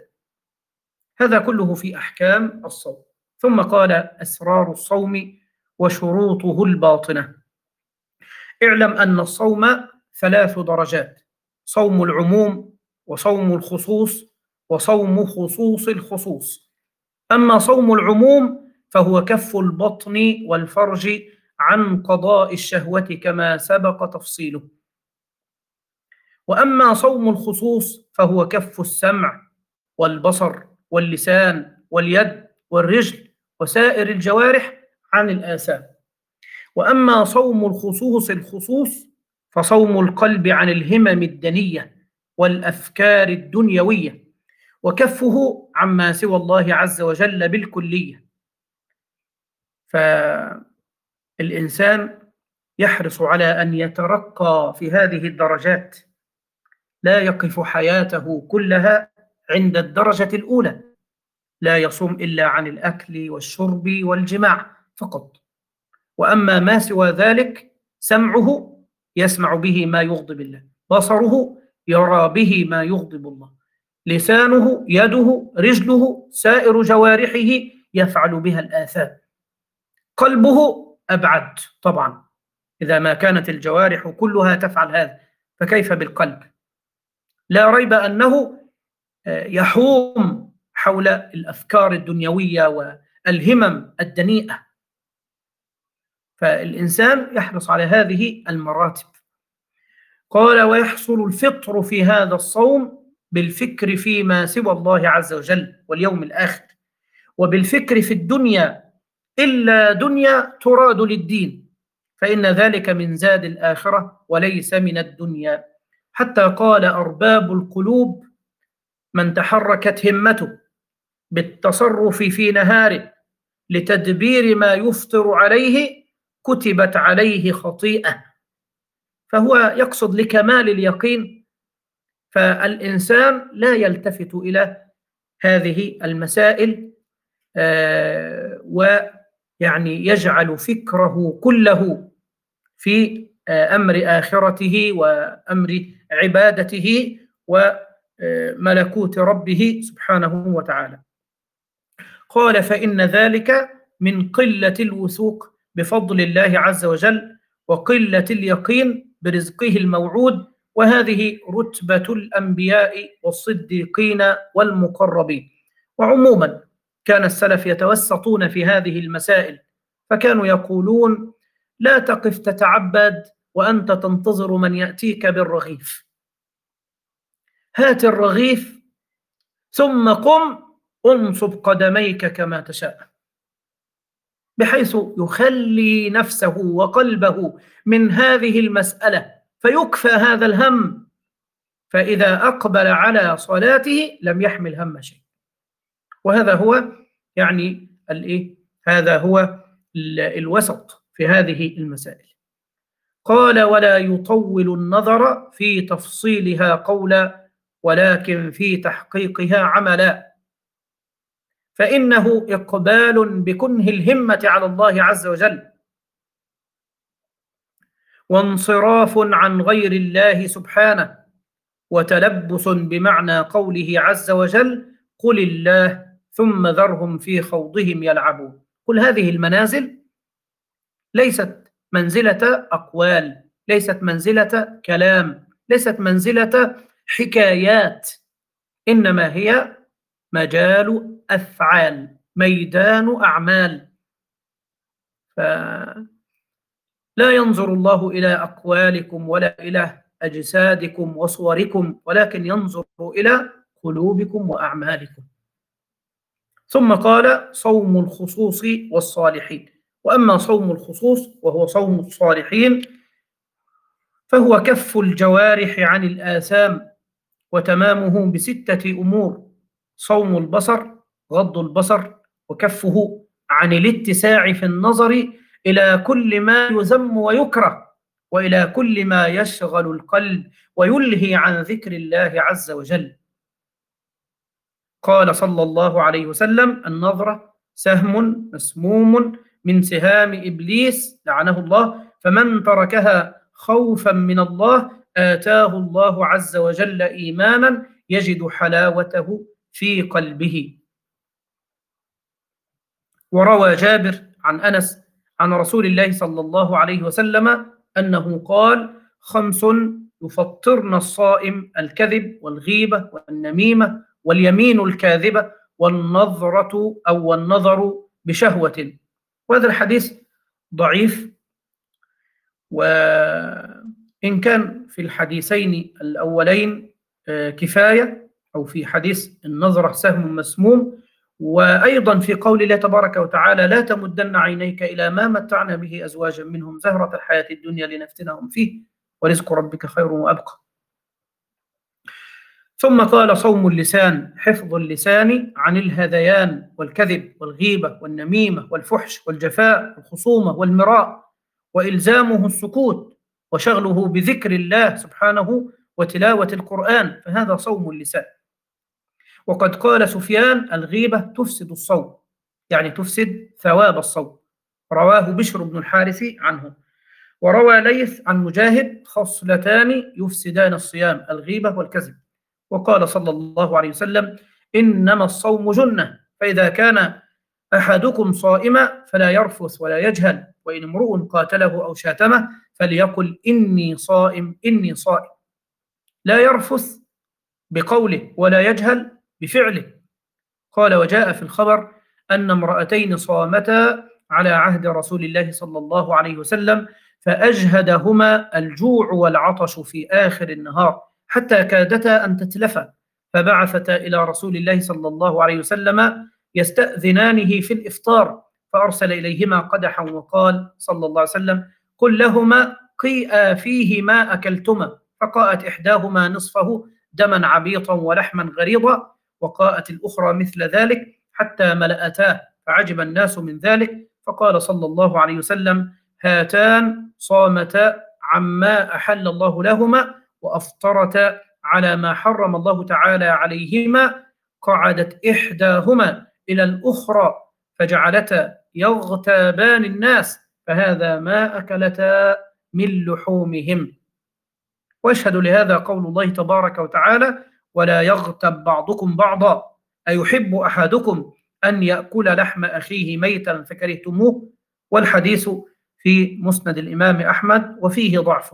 هذا كله في أحكام الصوم. ثم قال: أسرار الصوم وشروطه الباطنة. اعلم أن الصوم ثلاث درجات: صوم العموم، وصوم الخصوص، وصوم خصوص الخصوص. أما صوم العموم فهو كف البطن والفرج عن قضاء الشهوة كما سبق تفصيله. وأما صوم الخصوص فهو كف السمع والبصر واللسان واليد والرجل وسائر الجوارح عن الآثام. وأما صوم الخصوص الخصوص فصوم القلب عن الهمم الدنية والأفكار الدنيوية، وكفه عما سوى الله عز وجل بالكلية. فالإنسان يحرص على أن يترقى في هذه الدرجات، لا يقف حياته كلها عند الدرجة الأولى، لا يصوم إلا عن الأكل والشرب والجماع فقط. وأما ما سوى ذلك، سمعه يسمع به ما يغضب الله، بصره يرى به ما يغضب الله، لسانه، يده، رجله، سائر جوارحه يفعل بها الآثام. قلبه أبعد طبعا، إذا ما كانت الجوارح كلها تفعل هذا فكيف بالقلب؟ لا ريب أنه يحوم حول الأفكار الدنيوية والهمم الدنيئة. فالإنسان يحرص على هذه المراتب. قال: ويحصل الفطر في هذا الصوم بالفكر فيما سوى الله عز وجل واليوم الآخر، وبالفكر في الدنيا إلا دنيا تراد للدين، فإن ذلك من زاد الآخرة وليس من الدنيا. حتى قال أرباب القلوب: من تحركت همته بالتصرف في نهاره لتدبير ما يفطر عليه كتبت عليه خطيئة، فهو يقصد لكمال اليقين. فالإنسان لا يلتفت إلى هذه المسائل آه ويعني يجعل فكره كله في آه أمر آخرته وأمر عبادته وملكوت ربه سبحانه وتعالى. قال: فإن ذلك من قلة الوثوق بفضل الله عز وجل وقلة اليقين برزقه الموعود، وهذه رتبة الأنبياء والصديقين والمقربين. وعموما كان السلف يتوسطون في هذه المسائل، فكانوا يقولون: لا تقف تتعبد وأنت تنتظر من يأتيك بالرغيف، هات الرغيف ثم قم انصب قدميك كما تشاء، بحيث يخلي نفسه وقلبه من هذه المسألة فيكفى هذا الهم، فإذا أقبل على صلاته لم يحمل هم شيء. وهذا هو يعني الإيه؟ هذا هو الوسط في هذه المسائل. قال: ولا يطول النظر في تفصيلها قولا، ولكن في تحقيقها عملا، فإنه إقبال بكنه الهمة على الله عز وجل، وانصراف عن غير الله سبحانه، وتلبس بمعنى قوله عز وجل: قل الله ثم ذرهم في خوضهم يلعبون. كل هذه المنازل ليست منزلة أقوال، ليست منزلة كلام، ليست منزلة حكايات، إنما هي مجال أفعال، ميدان أعمال. فلا ينظر الله إلى أقوالكم ولا إلى أجسادكم وصوركم، ولكن ينظر إلى قلوبكم وأعمالكم. ثم قال: صوم الخصوص والصالحين. وأما صوم الخصوص وهو صوم الصالحين فهو كف الجوارح عن الآثام، وتمامه بستة أمور: صوم البصر، غض البصر، وكفه عن الاتساع في النظر إلى كل ما يذم ويكره، وإلى كل ما يشغل القلب ويلهي عن ذكر الله عز وجل. قال صلى الله عليه وسلم: النظرة سهم مسموم من سهام إبليس لعنه الله، فمن تركها خوفا من الله آتاه الله عز وجل إيمانا يجد حلاوته في قلبه. وروى جابر عن أنس عن رسول الله صلى الله عليه وسلم أنه قال: خمس يفطرن الصائم: الكذب والغيبة والنميمة واليمين الكاذبة والنظرة أو النظر بشهوة. وهذا الحديث ضعيف، وإن كان في الحديثين الأولين كفاية، أو في حديث النظرة سهم مسموم، وأيضا في قول الله تبارك وتعالى: لا تمدن عينيك إلى ما متعنا به أزواجا منهم زهرة الحياة الدنيا لنفتنهم فيه ورزق ربك خير وأبقى. ثم قال: صوم اللسان، حفظ اللسان عن الهذيان والكذب والغيبة والنميمة والفحش والجفاء والخصومة والمراء، وإلزامه السكوت وشغله بذكر الله سبحانه وتلاوة القرآن، فهذا صوم اللسان. وقد قال سفيان: الغيبة تفسد الصوم، يعني تفسد ثواب الصوم. رواه بشر بن الحارث عنه. وروى ليث عن مجاهد: خصلتان يفسدان الصيام: الغيبة والكذب. وقال صلى الله عليه وسلم: إنما الصوم جنة، فإذا كان أحدكم صائما فلا يرفث ولا يجهل، وإن امرؤ قاتله أو شاتمه فليقل إني صائم إني صائم. لا يرفث بقوله ولا يجهل بفعله. قال: وجاء في الخبر أن امرأتين صامتا على عهد رسول الله صلى الله عليه وسلم، فأجهدهما الجوع والعطش في آخر النهار حتى كادتا أن تتلفا، فبعثتا إلى رسول الله صلى الله عليه وسلم يستأذنانه في الإفطار، فأرسل إليهما قدحا وقال صلى الله عليه وسلم: قل لهما قيئا فيه ما أكلتما، فقاءت إحداهما نصفه دما عبيطا ولحما غريضا، وقاءت الأخرى مثل ذلك حتى ملأتاه، فعجب الناس من ذلك، فقال صلى الله عليه وسلم: هاتان صامتا عما أحل الله لهما وأفطرتا على ما حرم الله تعالى عليهما، قعدت إحداهما إلى الأخرى فجعلتا يغتابان الناس، فهذا ما أكلتا من لحومهم. واشهد لهذا قول الله تبارك وتعالى: ولا يغتب بعضكم بعضا أيحب أحدكم أن يأكل لحم أخيه ميتا فكرهتموه. والحديث في مسند الإمام أحمد وفيه ضعف.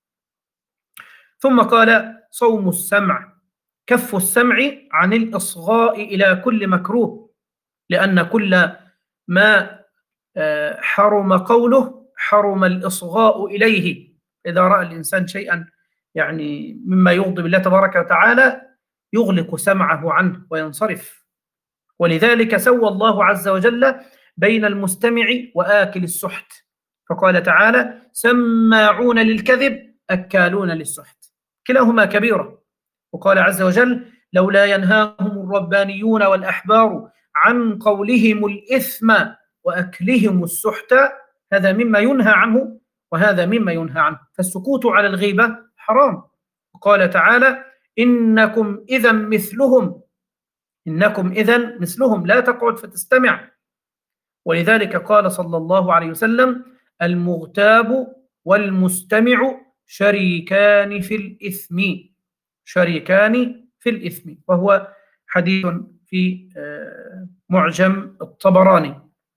ثم قال: صوم السمع، كف السمع عن الإصغاء إلى كل مكروه، لأن كل ما حرم قوله حرم الإصغاء إليه. إذا رأى الإنسان شيئا يعني مما يغضب الله تبارك وتعالى يغلق سمعه عنه وينصرف. ولذلك سوى الله عز وجل بين المستمع وآكل السحت، فقال تعالى: سماعون للكذب أكالون للسحت، كلاهما كبيرة. وقال عز وجل: لولا ينهاهم الربانيون والأحبار عن قولهم الإثم وأكلهم السحت، هذا مما ينهى عنه وهذا مما ينهى عنه، فالسكوت على الغيبة حرام. وقال تعالى: إنكم إذا مثلهم، إنكم إذا مثلهم، لا تقعد فتستمع. ولذلك قال صلى الله عليه وسلم: المغتاب والمستمع شريكان في الإثم، شريكان في الإثم، وهو حديث في معجم الطبراني.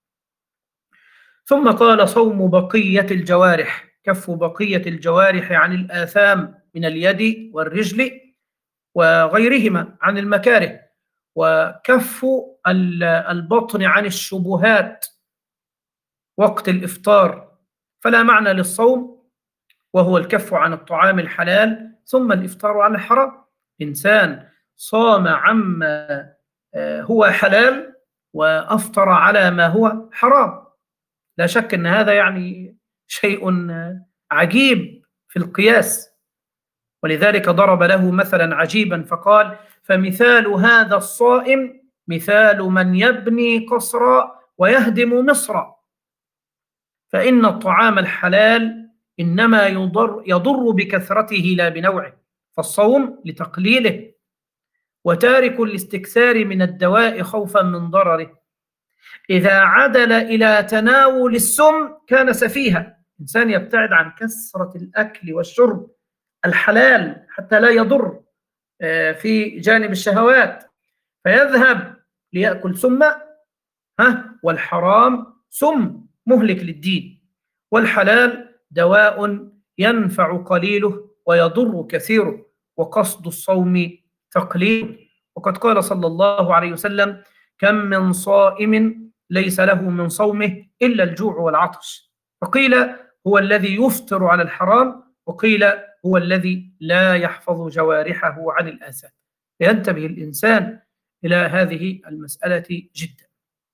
ثم قال: صوم بقية الجوارح، كف بقية الجوارح عن الآثام من اليد والرجل وغيرهما عن المكاره، وكف البطن عن الشبهات وقت الإفطار. فلا معنى للصوم وهو الكف عن الطعام الحلال ثم الإفطار عن الحرام. إنسان صام عما هو حلال وأفطر على ما هو حرام، لا شك أن هذا يعني شيء عجيب في القياس. ولذلك ضرب له مثلا عجيبا فقال: فمثال هذا الصائم مثال من يبني قصرا ويهدم مصرا. فإن الطعام الحلال إنما يضر, يضر بكثرته لا بنوعه، فالصوم لتقليله، وتارك الاستكثار من الدواء خوفا من ضرره. إذا عدل إلى تناول السم كان سفيها. إنسان يبتعد عن كثرة الأكل والشرب الحلال حتى لا يضر في جانب الشهوات، فيذهب ليأكل سم، ها والحرام سم مهلك للدين، والحلال دواء ينفع قليله ويضر كثيره، وقصد الصوم تقليله. وقد قال صلى الله عليه وسلم: كم من صائم ليس له من صومه إلا الجوع والعطش. فقيل هو الذي يفطر على الحرام، وقيل هو الذي لا يحفظ جوارحه عن الآثام. ينتبه الإنسان إلى هذه المسألة جدا.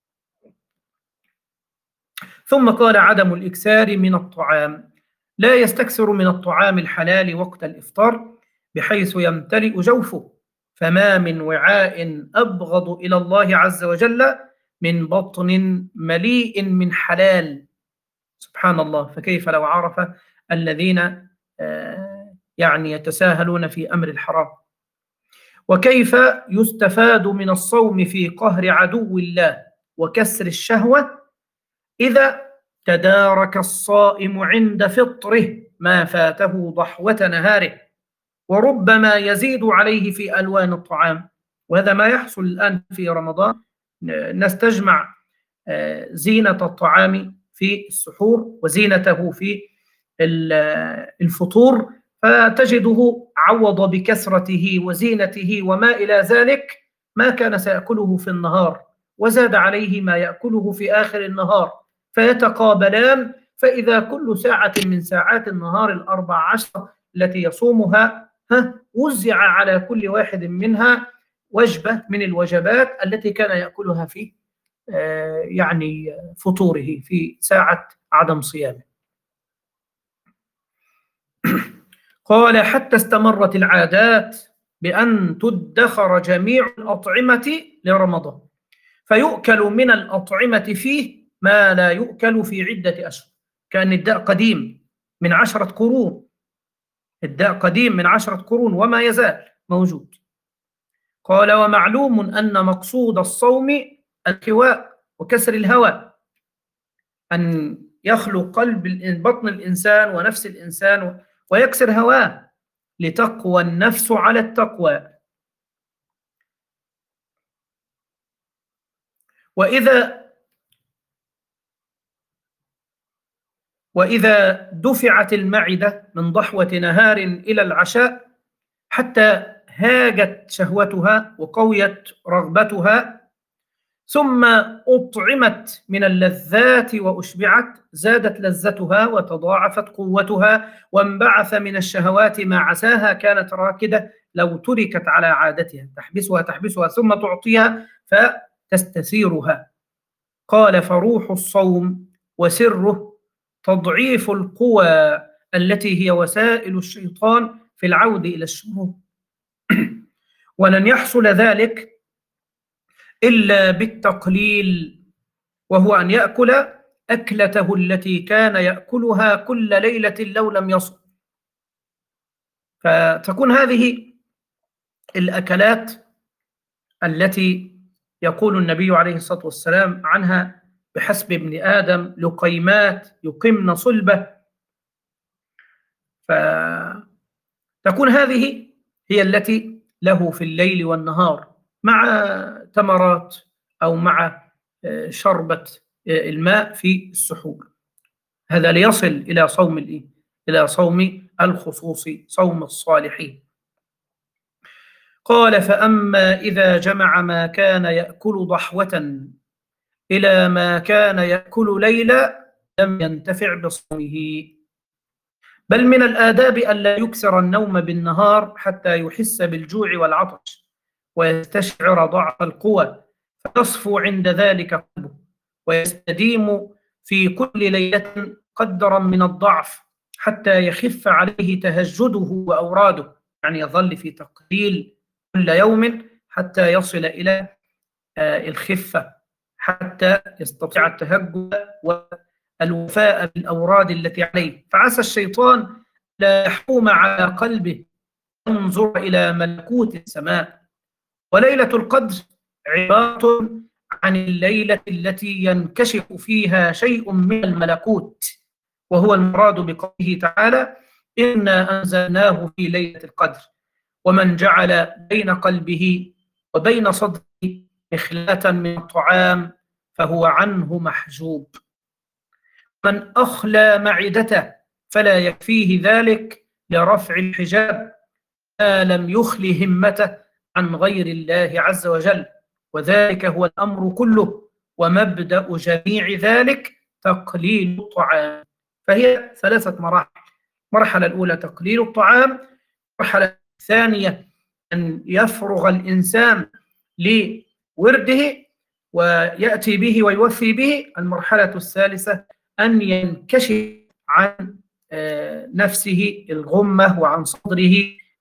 ثم قال: عدم الإكثار من الطعام، لا يستكثر من الطعام الحلال وقت الإفطار بحيث يمتلئ جوفه، فما من وعاء أبغض إلى الله عز وجل من بطن مليء من حلال. سبحان الله، فكيف لو عرف الذين يعني يتساهلون في أمر الحرام. وكيف يستفاد من الصوم في قهر عدو الله وكسر الشهوة إذا تدارك الصائم عند فطره ما فاته ضحوة نهاره، وربما يزيد عليه في ألوان الطعام. وهذا ما يحصل الآن في رمضان، الناس تجمع زينة الطعام في السحور وزينته في الفطور، فتجده عوض بكثرته وزينته وما إلى ذلك ما كان سيأكله في النهار، وزاد عليه ما يأكله في آخر النهار، فيتقابلان. فإذا كل ساعة من ساعات النهار الأربع عشر التي يصومها ها وزع على كل واحد منها وجبة من الوجبات التي كان يأكلها في آه يعني فطوره في ساعة عدم صيامه. قال: حتى استمرت العادات بأن تدخر جميع الأطعمة لرمضان، فيؤكل من الأطعمة فيه ما لا يؤكل في عدة أشهر. كأن الداء قديم من عشرة قرون، الداء قديم من عشرة قرون وما يزال موجود. قال: ومعلوم أن مقصود الصوم الكواء وكسر الهوى، أن يخلو قلب بطن الإنسان ونفس الإنسان ويكسر هواه لتقوى النفس على التقوى. وإذا وإذا دفعت المعدة من ضحوة نهار إلى العشاء حتى هاجت شهوتها وقويت رغبتها، ثم أطعمت من اللذات وأشبعت، زادت لذتها وتضاعفت قوتها، وانبعث من الشهوات ما عساها كانت راكدة لو تركت على عادتها، تحبسها تحبسها ثم تعطيها فتستثيرها. قال: فروح الصوم وسره تضعيف القوى التي هي وسائل الشيطان في العود إلى الشرور، ولن يحصل ذلك إلا بالتقليل، وهو أن يأكل أكلته التي كان يأكلها كل ليلة لو لم يصم. فتكون هذه الأكلات التي يقول النبي عليه الصلاة والسلام عنها: بحسب ابن آدم لقيمات يقمن صلبه. فتكون هذه هي التي له في الليل والنهار، مع تمرات أو مع شربة الماء في السحور. هذا ليصل إلى صوم الإيه؟ إلى صوم الخصوصي، صوم الصالحين. قال: فأما إذا جمع ما كان يأكل ضحوة إلى ما كان يأكل ليلا لم ينتفع بصومه، بل من الآداب ألا يكثر النوم بالنهار حتى يحس بالجوع والعطش ويستشعر ضعف القوى، فيصفو عند ذلك قلبه ويستديم في كل ليلة قدرا من الضعف حتى يخف عليه تهجده وأوراده، يعني يظل في تقليل كل يوم حتى يصل إلى الخفة، حتى يستطيع التهجد والوفاء بالأوراد التي عليه. فعسى الشيطان لا يحوم على قلبه ينظر إلى ملكوت السماء. وليلة القدر عبارة عن الليلة التي ينكشف فيها شيء من الملكوت، وهو المراد بقوله تعالى: إنا أنزلناه في ليلة القدر. ومن جعل بين قلبه وبين صدره إخلاة من الطعام فهو عنه محجوب. من أخلى معدته فلا يكفيه ذلك لرفع الحجاب ما لم يخل همته عن غير الله عز وجل، وذلك هو الأمر كله، ومبدأ جميع ذلك تقليل الطعام. فهي ثلاثة مراحل: المرحلة الأولى تقليل الطعام، المرحلة الثانية أن يفرغ الإنسان لورده ويأتي به ويوفي به، المرحلة الثالثة أن ينكشف عن نفسه الغمة وعن صدره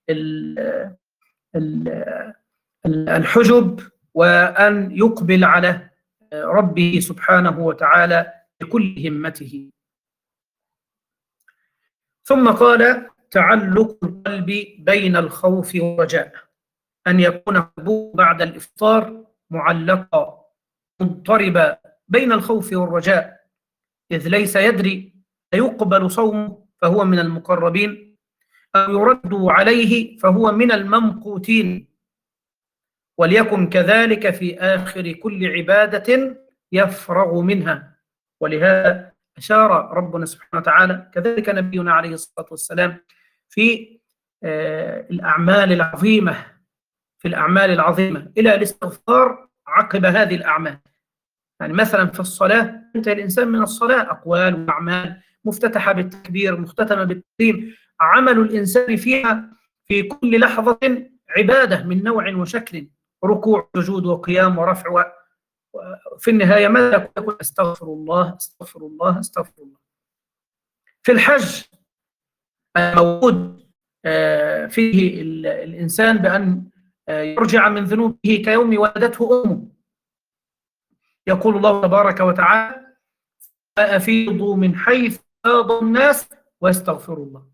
الحجب، وأن يقبل على ربه سبحانه وتعالى بكل همته. ثم قال: تعلق القلب بين الخوف والرجاء، أن يكون قلبه بعد الإفطار معلقا مضطربا بين الخوف والرجاء، إذ ليس يدري أيقبل صومه فهو من المقربين أو يرد عليه فهو من الممقوتين، وليكن كذلك في آخر كل عبادة يفرغ منها. ولهذا أشار ربنا سبحانه وتعالى، كذلك نبينا عليه الصلاة والسلام، في الأعمال العظيمة في الأعمال العظيمة إلى الاستغفار عقب هذه الأعمال. يعني مثلا في الصلاة ينتهي الإنسان من الصلاة أقوال وأعمال مفتتحة بالتكبير مختتمة بالتسليم، عمل الإنسان فيها في كل لحظة عبادة من نوع وشكل، ركوع وسجود وقيام ورفع، وفي النهاية ماذا يقول؟ استغفر الله استغفر الله استغفر الله. في الحج موجود فيه الإنسان بأن يرجع من ذنوبه كيوم ولدته أمه. يقول الله تبارك وتعالى: فأفيضوا من حيث يتغاضى الناس ويستغفروا الله.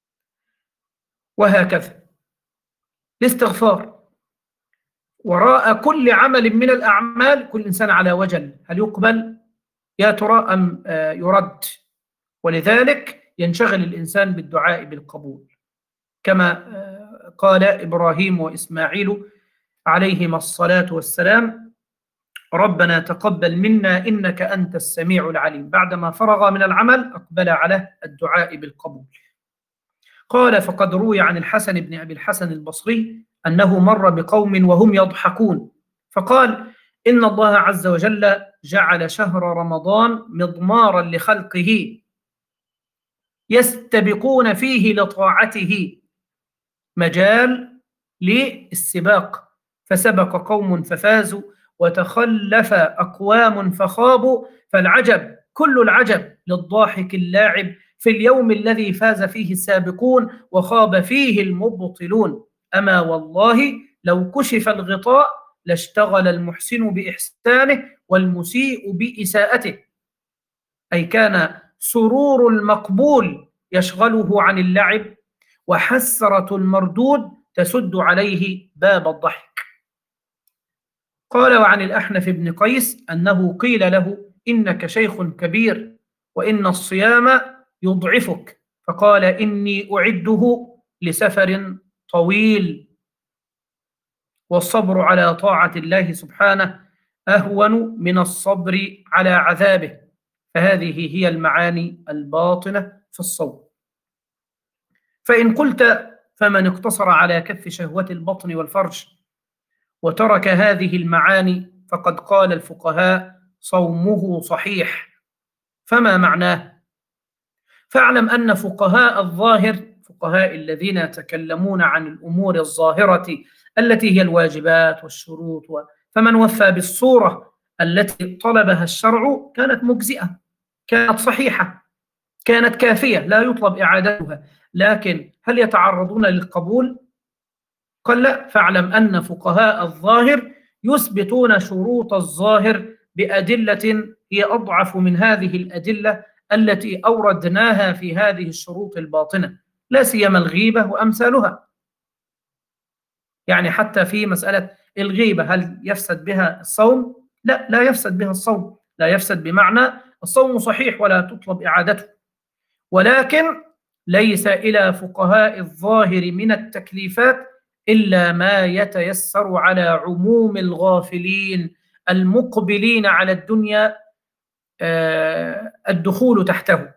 وهكذا الاستغفار وراء كل عمل من الأعمال كل إنسان على وجل، هل يقبل يا ترى أم يرد؟ ولذلك ينشغل الإنسان بالدعاء بالقبول، كما قال إبراهيم وإسماعيل عليهما الصلاة والسلام: ربنا تقبل منا إنك أنت السميع العليم. بعدما فرغ من العمل أقبل على الدعاء بالقبول. قال: فقد روي عن الحسن بن أبي الحسن البصري أنه مر بقوم وهم يضحكون فقال: إن الله عز وجل جعل شهر رمضان مضمارا لخلقه يستبقون فيه لطاعته مجال للسباق، فسبق قوم ففازوا وتخلف أقوام فخابوا، فالعجب كل العجب للضاحك اللاعب في اليوم الذي فاز فيه السابقون وخاب فيه المبطلون. أما والله لو كشف الغطاء لاشتغل المحسن بإحسانه والمسيء بإساءته، أي كان سرور المقبول يشغله عن اللعب وحسرة المردود تسد عليه باب الضحك. قال: وعن الأحنف بن قيس أنه قيل له: إنك شيخ كبير وإن الصيام يضعفك، فقال: إني أعده لسفر طويل، والصبر على طاعة الله سبحانه أهون من الصبر على عذابه. فهذه هي المعاني الباطنة في الصوم. فإن قلت: فمن اقتصر على كف شهوة البطن والفرج وترك هذه المعاني فقد قال الفقهاء: صومه صحيح. فما معناه؟ فاعلم أن فقهاء الظاهر، فقهاء الذين يتكلمون عن الأمور الظاهرة التي هي الواجبات والشروط، فمن وفى بالصورة التي طلبها الشرع كانت مجزئة، كانت صحيحة، كانت كافية، لا يطلب إعادتها. لكن هل يتعرضون للقبول؟ قال لا. فاعلم أن فقهاء الظاهر يثبتون شروط الظاهر بأدلة هي أضعف من هذه الأدلة التي أوردناها في هذه الشروط الباطنة، لا سيما الغيبة وأمثالها. يعني حتى في مسألة الغيبة هل يفسد بها الصوم؟ لا، لا يفسد بها الصوم، لا يفسد بمعنى الصوم صحيح ولا تطلب إعادته، ولكن ليس إلى فقهاء الظاهر من التكليفات إلا ما يتيسر على عموم الغافلين المقبلين على الدنيا الدخول تحته،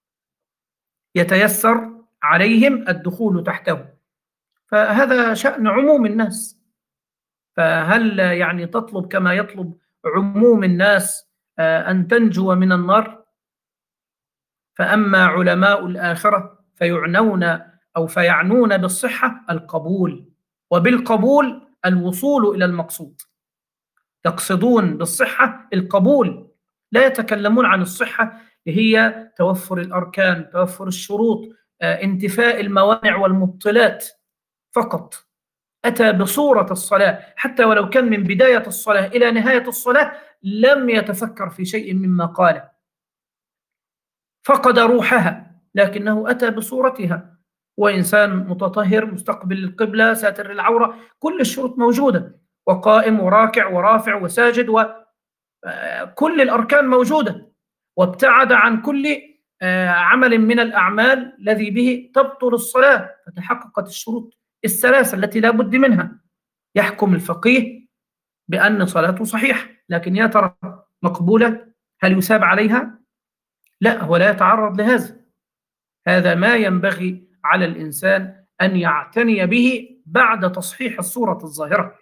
يتيسر عليهم الدخول تحته، فهذا شأن عموم الناس. فهل يعني تطلب كما يطلب عموم الناس أن تنجو من النار؟ فأما علماء الآخرة فيعنون أو فيعنون بالصحة القبول، وبالقبول الوصول إلى المقصود، يقصدون بالصحة القبول، لا يتكلمون عن الصحة هي توفر الأركان، توفر الشروط، انتفاء الموانع والمبطلات فقط. أتى بصورة الصلاة حتى ولو كان من بداية الصلاة إلى نهاية الصلاة لم يتفكر في شيء مما قاله، فقد روحها، لكنه أتى بصورتها، وإنسان متطهر مستقبل القبلة ساتر العورة، كل الشروط موجودة، وقائم وراكع ورافع وساجد، وكل الأركان موجودة، وابتعد عن كل عمل من الأعمال الذي به تبطل الصلاة، فتحققت الشروط الثلاثة التي لا بد منها. يحكم الفقيه بأن صلاته صحيحة، لكن يا ترى مقبولة؟ هل يثاب عليها؟ لا، هو لا يتعرض لهذا. هذا ما ينبغي على الإنسان أن يعتني به بعد تصحيح الصورة الظاهرة.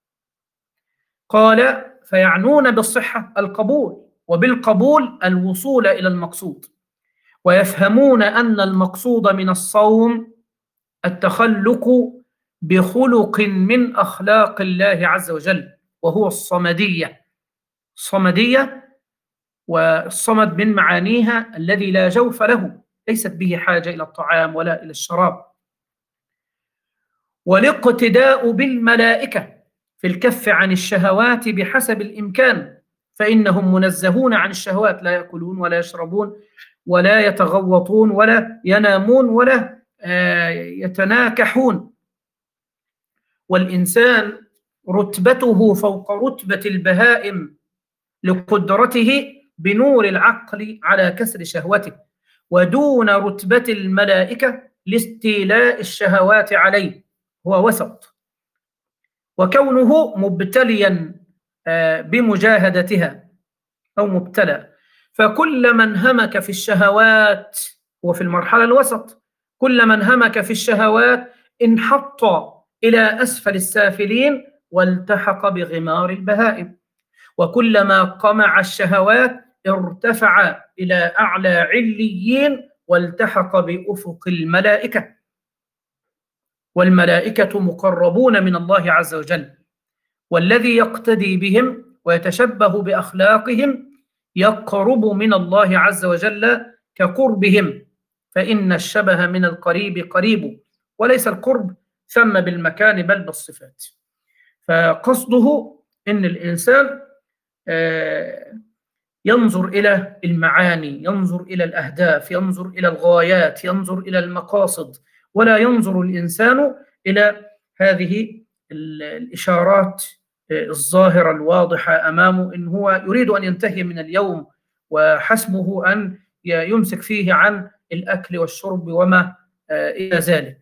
قال: فيعنون بالصحة القبول، وبالقبول الوصول إلى المقصود، ويفهمون أن المقصود من الصوم التخلق بخلق من أخلاق الله عز وجل، وهو الصمدية. الصمدية، والصمد من معانيها الذي لا جوف له، ليست به حاجة إلى الطعام ولا إلى الشراب. والاقتداء بالملائكة في الكف عن الشهوات بحسب الإمكان، فإنهم منزهون عن الشهوات، لا يأكلون ولا يشربون ولا يتغوطون ولا ينامون ولا يتناكحون. والإنسان رتبته فوق رتبة البهائم لقدرته بنور العقل على كسر شهوته، ودون رتبة الملائكة لاستيلاء الشهوات عليه، هو وسط. وكونه مبتليا بمجاهدتها أو مبتلى، فكل من همك في الشهوات هو في المرحلة الوسط، كل من همك في الشهوات انحط إلى أسفل السافلين والتحق بغمار البهائم، وكلما قمع الشهوات ارتفع إلى أعلى عليين والتحق بأفق الملائكة، والملائكة مقربون من الله عز وجل، والذي يقتدي بهم ويتشبه بأخلاقهم يقرب من الله عز وجل كقربهم، فإن الشبه من القريب قريب، وليس القرب ثم بالمكان بل بالصفات. فقصده إن الإنسان ينظر إلى المعاني، ينظر إلى الأهداف، ينظر إلى الغايات، ينظر إلى المقاصد، ولا ينظر الإنسان إلى هذه الإشارات الظاهرة الواضحة أمامه إن هو يريد أن ينتهي من اليوم وحسبه أن يمسك فيه عن الأكل والشرب وما إلى ذلك.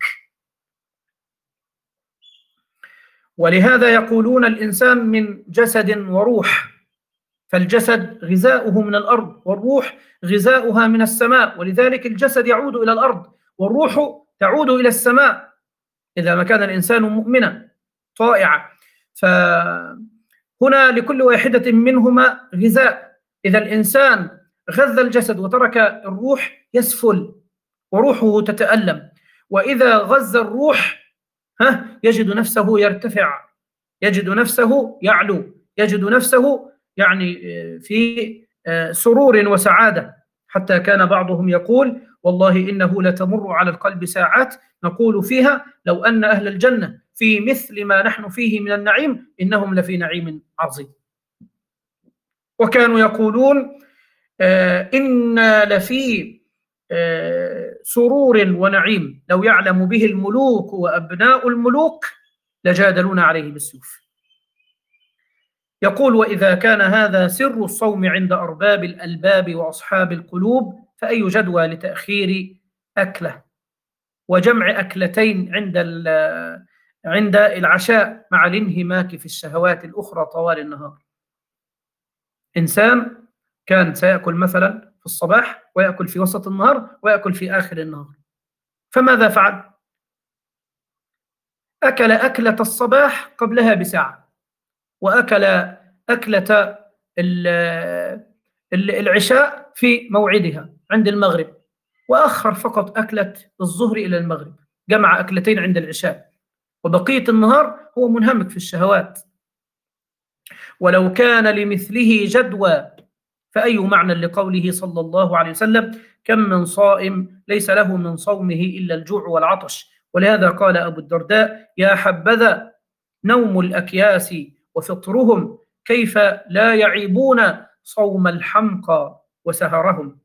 ولهذا يقولون الإنسان من جسد وروح، فالجسد غذاؤه من الأرض والروح غذاؤها من السماء، ولذلك الجسد يعود إلى الأرض والروح تعود إلى السماء إذا ما كان الإنسان مؤمنا طائعا. فهنا لكل واحدة منهما غذاء، إذا الإنسان غذى الجسد وترك الروح يسفل وروحه تتألم، وإذا غذى الروح ها يجد نفسه يرتفع، يجد نفسه يعلو، يجد نفسه يعني في سرور وسعادة، حتى كان بعضهم يقول والله إنه لتمر على القلب ساعات نقول فيها لو أن أهل الجنة في مثل ما نحن فيه من النعيم إنهم لفي نعيم عظيم. وكانوا يقولون آه إن لفي آه سرور ونعيم لو يعلم به الملوك وأبناء الملوك لجادلون عليه بالسيوف. يقول وإذا كان هذا سر الصوم عند أرباب الألباب وأصحاب القلوب فأي جدوى لتأخير أكله وجمع أكلتين عند عند العشاء مع الانهماك في الشهوات الأخرى طوال النهار. إنسان كان سيأكل مثلا في الصباح ويأكل في وسط النهار ويأكل في آخر النهار، فماذا فعل؟ أكل أكلة الصباح قبلها بساعة، وأكل أكلة العشاء في موعدها عند المغرب، وأخر فقط أكلة الظهر إلى المغرب، جمع أكلتين عند العشاء، وبقية النهار هو منهمك في الشهوات. ولو كان لمثله جدوى فأي معنى لقوله صلى الله عليه وسلم كم من صائم ليس له من صومه إلا الجوع والعطش. ولهذا قال أبو الدرداء يا حبذا نوم الأكياس وفطرهم كيف لا يعيبون صوم الحمقى وسهرهم.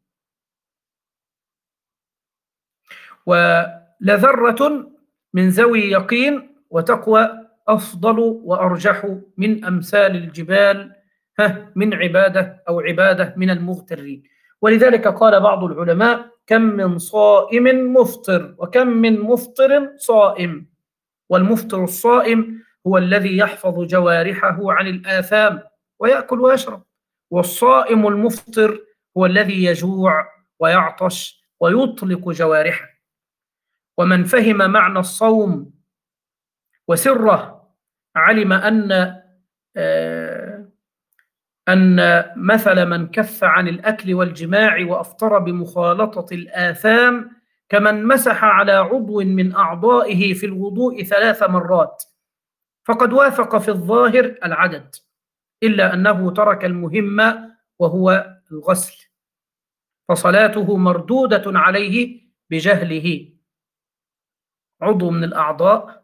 ولذرة من ذوي يقين وتقوى أفضل وأرجح من أمثال الجبال من عبادة أو عبادة من المغترين. ولذلك قال بعض العلماء كم من صائم مفطر وكم من مفطر صائم. والمفطر الصائم هو الذي يحفظ جوارحه عن الآثام ويأكل ويشرب، والصائم المفطر هو الذي يجوع ويعطش ويطلق جوارحه. ومن فهم معنى الصوم وسره علم أن آه أن مثل من كف عن الأكل والجماع وأفطر بمخالطة الآثام كمن مسح على عضو من أعضائه في الوضوء ثلاث مرات، فقد وافق في الظاهر العدد إلا أنه ترك المهم وهو الغسل، فصلاته مردودة عليه بجهله. عضو من الأعضاء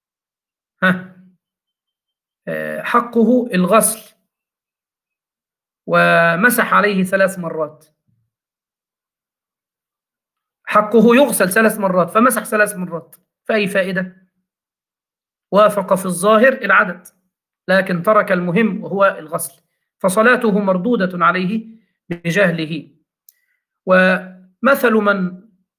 حقه الغسل ومسح عليه ثلاث مرات، حقه يغسل ثلاث مرات فمسح ثلاث مرات، فأي فائدة؟ وافق في الظاهر العدد لكن ترك المهم وهو الغسل، فصلاته مردودة عليه بجهله. ومثل من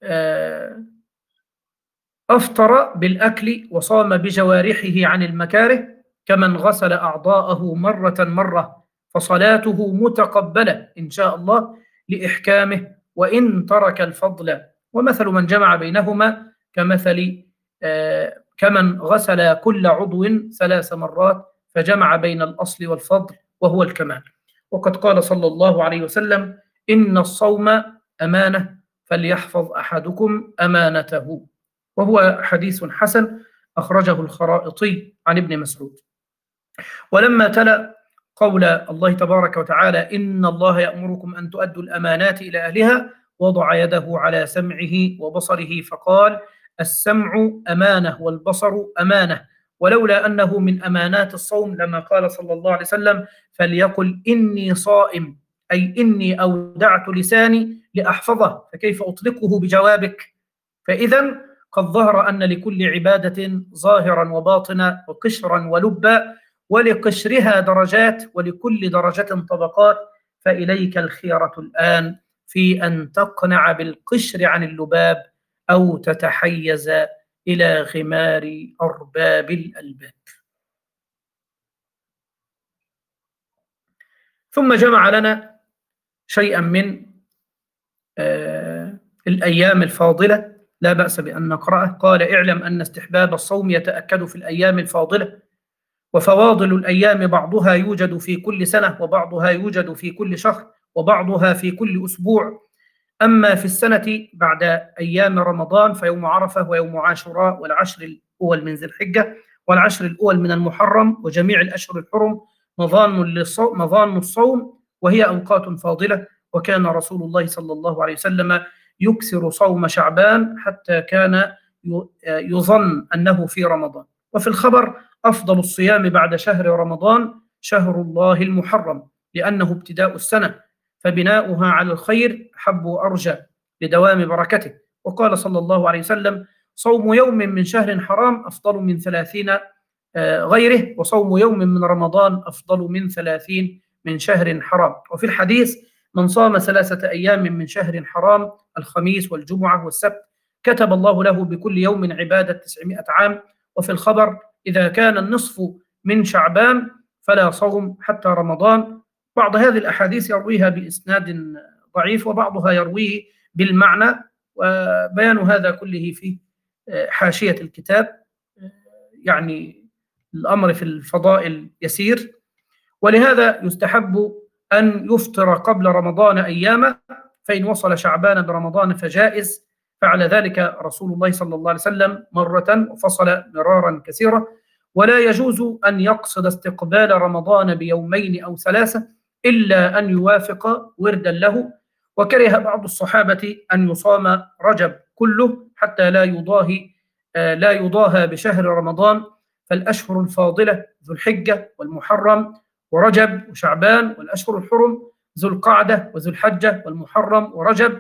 أفطر بالأكل وصام بجوارحه عن المكاره كمن غسل أعضاءه مرة مرة، فصلاته متقبلة إن شاء الله لإحكامه وإن ترك الفضل. ومثل من جمع بينهما كمثل آه كمن غسل كل عضو ثلاث مرات فجمع بين الأصل والفضل وهو الكمال. وقد قال صلى الله عليه وسلم: إن الصوم أمانة فليحفظ أحدكم أمانته، وهو حديث حسن أخرجه الخرائطي عن ابن مسعود. ولما تلا قول الله تبارك وتعالى: إن الله يأمركم أن تؤدوا الأمانات إلى أهلها، وضع يده على سمعه وبصره فقال: السمع أمانة والبصر أمانة، ولولا أنه من أمانات الصوم لما قال صلى الله عليه وسلم: فليقل إني صائم، أي إني أودعت لساني لأحفظه، فكيف أطلقه بجوابك؟ فإذا قد ظهر أن لكل عبادة ظاهرا وباطنا وقشرا ولبا، ولقشرها درجات ولكل درجة طبقات، فإليك الخيرة الآن في أن تقنع بالقشر عن اللباب أو تتحيز إلى غمار أرباب الألباب. ثم جمع لنا شيئا من آه الأيام الفاضلة لا بأس بأن نقرأه. قال: اعلم أن استحباب الصوم يتأكد في الأيام الفاضلة، وفواضل الأيام بعضها يوجد في كل سنة، وبعضها يوجد في كل شهر، وبعضها في كل أسبوع. أما في السنة بعد أيام رمضان فيوم عرفة ويوم عاشوراء والعشر الأول من ذي الحجة والعشر الأول من المحرم وجميع الأشهر الحرم مظان الصوم، وهي أوقات فاضلة. وكان رسول الله صلى الله عليه وسلم يكثر صوم شعبان حتى كان يظن أنه في رمضان. وفي الخبر: أفضل الصيام بعد شهر رمضان شهر الله المحرم، لأنه ابتداء السنة، فبناؤها على الخير أحب وأرجى لدوام بركته. وقال صلى الله عليه وسلم: صوم يوم من شهر حرام أفضل من ثلاثين غيره، وصوم يوم من رمضان أفضل من ثلاثين من شهر حرام. وفي الحديث: من صام ثلاثة أيام من شهر حرام الخميس والجمعة والسبت كتب الله له بكل يوم عبادة تسعمائة عام. وفي الخبر: إذا كان النصف من شعبان فلا صوم حتى رمضان. بعض هذه الأحاديث يرويها بإسناد ضعيف وبعضها يرويه بالمعنى، وبيان هذا كله في حاشية الكتاب. يعني الأمر في الفضائل يسير، ولهذا يستحب أن يفطر قبل رمضان أياما، فإن وصل شعبان برمضان فجائز. فعل ذلك رسول الله صلى الله عليه وسلم مرة وفصل مرارا كثيرا. ولا يجوز أن يقصد استقبال رمضان بيومين أو ثلاثة إلا أن يوافق وردا له. وكره بعض الصحابة أن يصام رجب كله حتى لا يضاهي لا يضاهى بشهر رمضان، فالأشهر الفاضلة ذو الحجة والمحرم ورجب وشعبان، والأشهر الحرم ذو القعدة وذو الحجة والمحرم ورجب.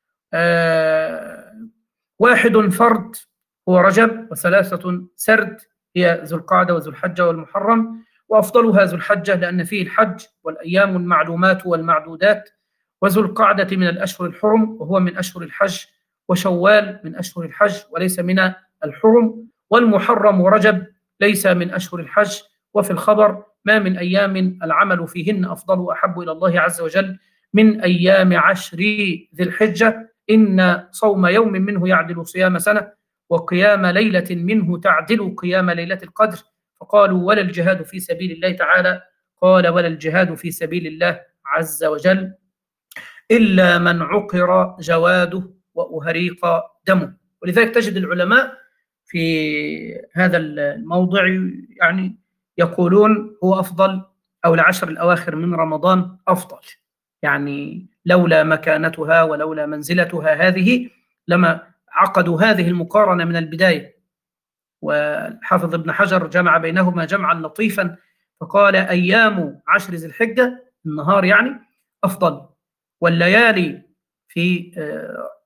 آه واحد فرد هو رجب، وثلاثة سرد هي ذو القعدة وذو الحجة والمحرم، وأفضلها ذو الحجة لأن فيه الحج والأيام المعلومات والمعدودات، وذو القعدة من الأشهر الحرم وهو من أشهر الحج، وشوال من أشهر الحج وليس من الحرم، والمحرم ورجب ليس من أشهر الحج. وفي الخبر: ما من أيام العمل فيهن أفضل وأحب إلى الله عز وجل من أيام عشر ذي الحجة، إن صوم يوم منه يعدل صيام سنة، وقيام ليلة منه تعدل قيام ليلة القدر. فقالوا: ولا الجهاد في سبيل الله تعالى؟ قال: ولا الجهاد في سبيل الله عز وجل إلا من عقر جواده وأهريق دمه. ولذلك تجد العلماء في هذا الموضع يعني يقولون هو أفضل، أو العشر الأواخر من رمضان أفضل، يعني لولا مكانتها ولولا منزلتها هذه لما عقدوا هذه المقارنة من البداية. والحافظ ابن حجر جمع بينهما جمعا لطيفا فقال: أيام عشر ذي الحجة النهار يعني أفضل، والليالي في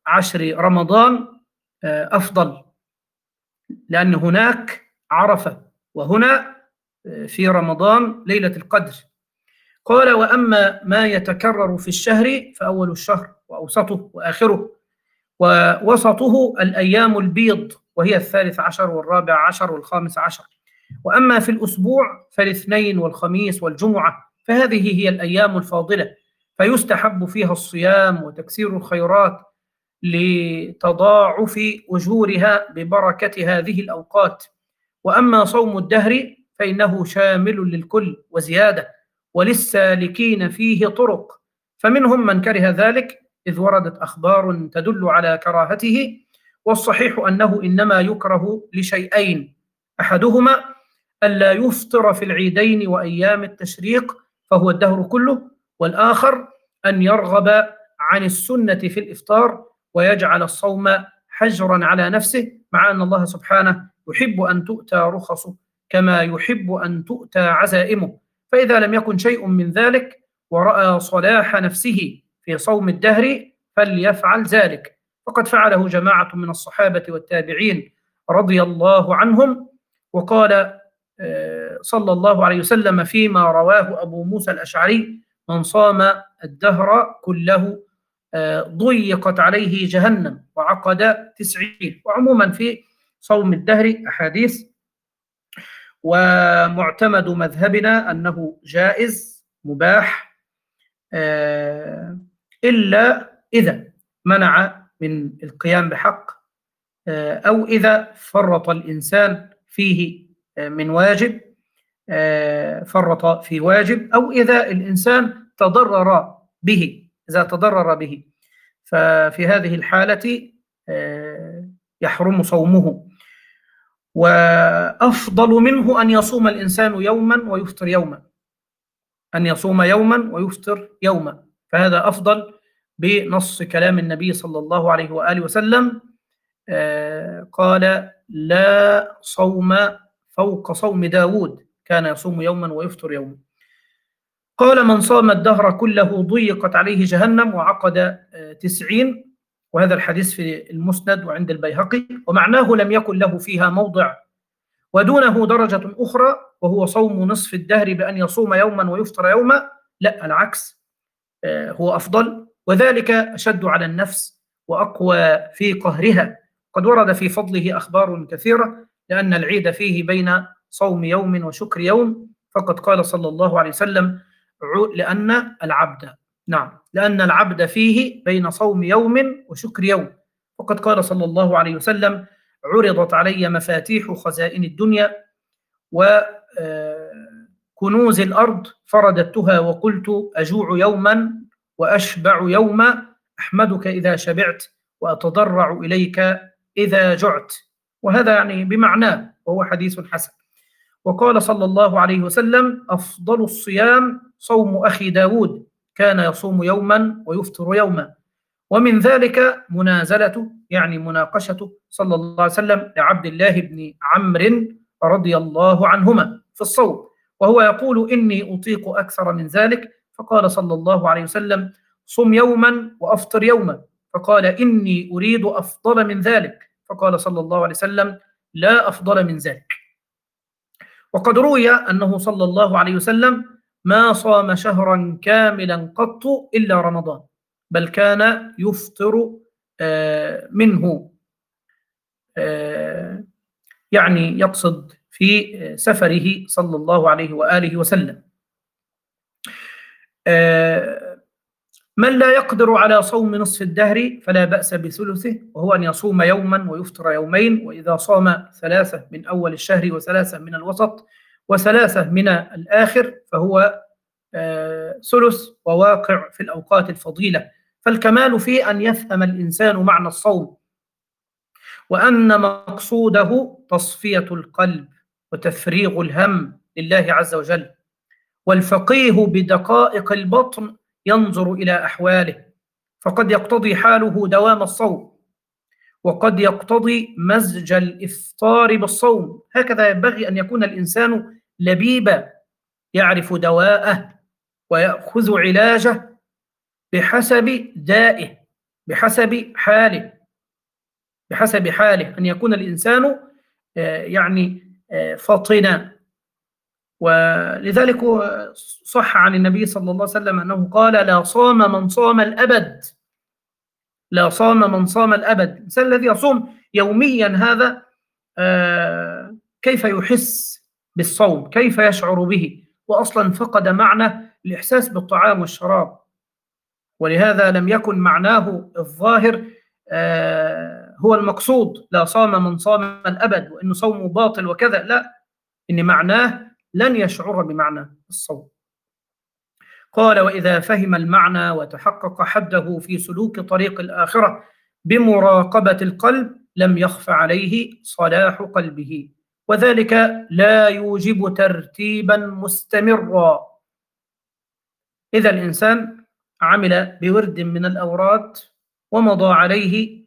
عشر رمضان أفضل، لأن هناك عرفة وهنا في رمضان ليلة القدر. قال: وأما ما يتكرر في الشهر فأول الشهر وأوسطه وآخره، ووسطه الأيام البيض وهي الثالث عشر والرابع عشر والخامس عشر. وأما في الأسبوع فالاثنين والخميس والجمعة، فهذه هي الأيام الفاضلة، فيستحب فيها الصيام وتكسير الخيرات لتضاعف أجورها ببركة هذه الأوقات. وأما صوم الدهر فإنه شامل للكل وزيادة، وللسالكين فيه طرق، فمنهم من كره ذلك إذ وردت أخبار تدل على كراهته، والصحيح أنه إنما يكره لشيئين: أحدهما ألا يفطر في العيدين وأيام التشريق فهو الدهر كله، والآخر أن يرغب عن السنة في الإفطار ويجعل الصوم حجرا على نفسه، مع أن الله سبحانه يحب أن تؤتى رخصه كما يحب أن تؤتى عزائمه. فإذا لم يكن شيء من ذلك ورأى صلاح نفسه في صوم الدهر فليفعل ذلك، وقد فعله جماعة من الصحابة والتابعين رضي الله عنهم. وقال صلى الله عليه وسلم فيما رواه أبو موسى الأشعري: من صام الدهر كله ضيقت عليه جهنم وعقد تسعين. وعموما في صوم الدهر أحاديث، ومعتمد مذهبنا أنه جائز مباح، إلا إذا منع من القيام بحق، أو إذا فرط الإنسان فيه من واجب، فرط في واجب، أو إذا الإنسان تضرر به، إذا تضرر به ففي هذه الحالة يحرم صومه. وأفضل منه أن يصوم الإنسان يوما ويفطر يوما، أن يصوم يوما ويفطر يوما، فهذا أفضل بنص كلام النبي صلى الله عليه وآله وسلم. قال: لا صوم فوق صوم داود، كان يصوم يوما ويفطر يوما. قال: من صام الدهر كله ضيقت عليه جهنم وعقد تسعين. وهذا الحديث في المسند وعند البيهقي، ومعناه لم يكن له فيها موضع. ودونه درجة أخرى وهو صوم نصف الدهر بأن يصوم يوما ويفطر يوما، لا العكس، هو أفضل، وذلك أشد على النفس وأقوى في قهرها. قد ورد في فضله أخبار كثيرة، لأن العيد فيه بين صوم يوم وشكر يوم، فقد قال صلى الله عليه وسلم: لأن العبد نعم لأن العبد فيه بين صوم يوم وشكر يوم. وقد قال صلى الله عليه وسلم: عرضت علي مفاتيح خزائن الدنيا وكنوز الأرض فرددتها وقلت: أجوع يوما وأشبع يوما، أحمدك إذا شبعت وأتضرع إليك إذا جعت. وهذا يعني بمعناه، وهو حديث حسن. وقال صلى الله عليه وسلم: أفضل الصيام صوم أخي داود، كان يصوم يوما ويفطر يوما. ومن ذلك منازلته، يعني مناقشته صلى الله عليه وسلم لعبد الله بن عمرو رضي الله عنهما في الصوم، وهو يقول: إني أطيق أكثر من ذلك. فقال صلى الله عليه وسلم: صم يوما وأفطر يوما. فقال: إني أريد أفضل من ذلك. فقال صلى الله عليه وسلم: لا أفضل من ذلك. وقد روي أنه صلى الله عليه وسلم ما صام شهرا كاملا قط إلا رمضان، بل كان يفطر منه، يعني يقصد في سفره صلى الله عليه وآله وسلم. من لا يقدر على صوم نصف الدهر فلا بأس بثلثه، وهو أن يصوم يوما ويفطر يومين. وإذا صام ثلاثة من أول الشهر وثلاثة من الوسط وثلاثة من الآخر فهو ثلث، وواقع في الأوقات الفضيلة. فالكمال في أن يفهم الإنسان معنى الصوم، وأن مقصوده تصفية القلب وتفريغ الهم لله عز وجل. والفقيه بدقائق البطن ينظر إلى أحواله، فقد يقتضي حاله دوام الصوم، وقد يقتضي مزج الإفطار بالصوم. هكذا ينبغي أن يكون الإنسان لبيبا، يعرف دواءه ويأخذ علاجه بحسب دائه. بحسب حاله، بحسب حاله أن يكون الإنسان يعني فطنا. ولذلك صح عن النبي صلى الله عليه وسلم أنه قال: لا صام من صام الأبد، لا صام من صام الأبد. الإنسان الذي يصوم يوميا هذا كيف يحس بالصوم؟ كيف يشعر به؟ وأصلا فقد معنى الإحساس بالطعام والشراب، ولهذا لم يكن معناه الظاهر هو المقصود لا صام من صام الأبد وإنه صومه باطل وكذا، لا، إن معناه لن يشعر بمعنى الصوم. قال: وإذا فهم المعنى وتحقق حده في سلوك طريق الآخرة بمراقبة القلب لم يخف عليه صلاح قلبه، وذلك لا يوجب ترتيبا مستمرا. إذا الإنسان عمل بورد من الأوراد ومضى عليه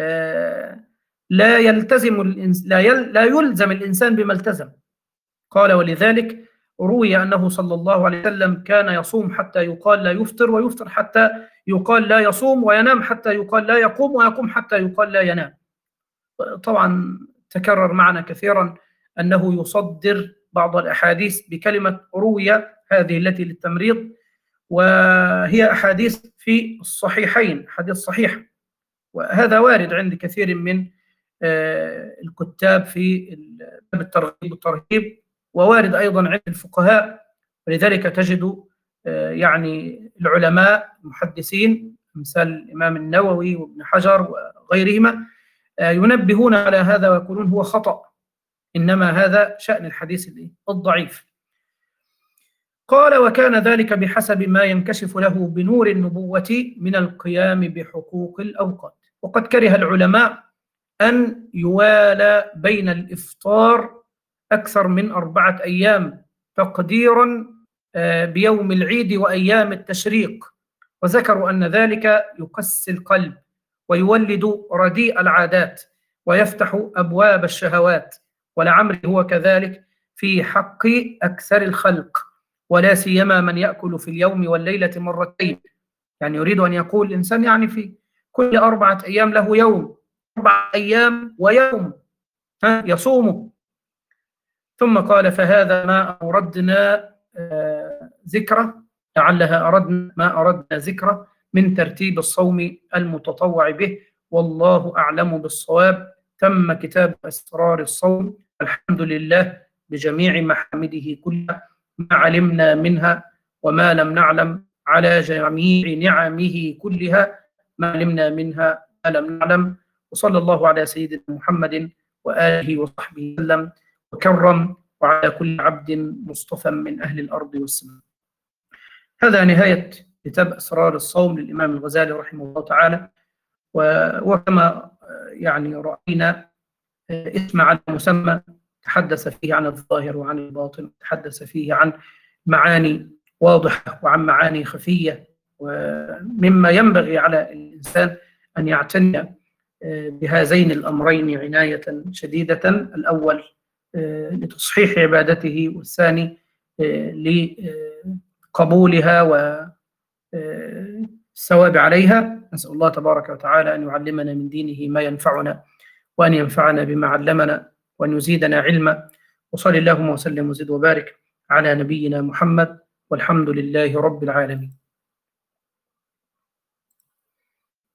لا يلتزم لا يلزم الإنسان بما التزم. قال: ولذلك روي أنه صلى الله عليه وسلم كان يصوم حتى يقال لا يفطر، ويفطر حتى يقال لا يصوم، وينام حتى يقال لا يقوم، ويقوم حتى يقال لا ينام. طبعا تكرر معنا كثيرا أنه يصدر بعض الأحاديث بكلمة روي، هذه التي للتمريض، وهي أحاديث في الصحيحين، حديث صحيح، وهذا وارد عند كثير من الكتاب في باب الترغيب والترهيب، ووارد أيضا عند الفقهاء. ولذلك تجد يعني العلماء المحدثين مثل الإمام النووي وابن حجر وغيرهما ينبهون على هذا ويقولون هو خطأ، إنما هذا شأن الحديث الضعيف. قال: وكان ذلك بحسب ما ينكشف له بنور النبوة من القيام بحقوق الأوقات. وقد كره العلماء أن يوالى بين الإفطار أكثر من أربعة أيام تقديرا بيوم العيد وأيام التشريق، وذكروا أن ذلك يقسي القلب ويولد رديء العادات ويفتح أبواب الشهوات، ولعمري هو كذلك في حق أكثر الخلق، ولا سيما من يأكل في اليوم والليلة مرتين. يعني يريد أن يقول الإنسان يعني في كل أربعة أيام له يوم، أربعة أيام ويوم يصومه. ثم قال: فهذا ما أردنا ذكره، لعلها أردنا ما أردنا ذكره من ترتيب الصوم المتطوع به، والله أعلم بالصواب. تم كتاب أسرار الصوم، الحمد لله بجميع محامده كلها، ما علمنا منها وما لم نعلم، على جميع نعمه كلها، ما علمنا منها ما لم نعلم. وصلى الله على سيدنا محمد وآله وصحبه وسلم وكرم، وعلى كل عبد مصطفى من أهل الأرض والسماء. هذا نهاية كتاب أسرار الصوم للإمام الغزالي رحمه الله تعالى. وكما يعني رأينا اسم على مسمى، تحدث فيه عن الظاهر وعن الباطن، تحدث فيه عن معاني واضحة وعن معاني خفية، ومما ينبغي على الإنسان أن يعتني بهذين الأمرين عناية شديدة: الأول لتصحيح عبادته، والثاني لقبولها والثواب عليها. نسأل الله تبارك وتعالى أن يعلمنا من دينه ما ينفعنا، وأن ينفعنا بما علمنا، وأن يزيدنا علما. وصلى اللهم وسلم وزد وبارك على نبينا محمد، والحمد لله رب العالمين.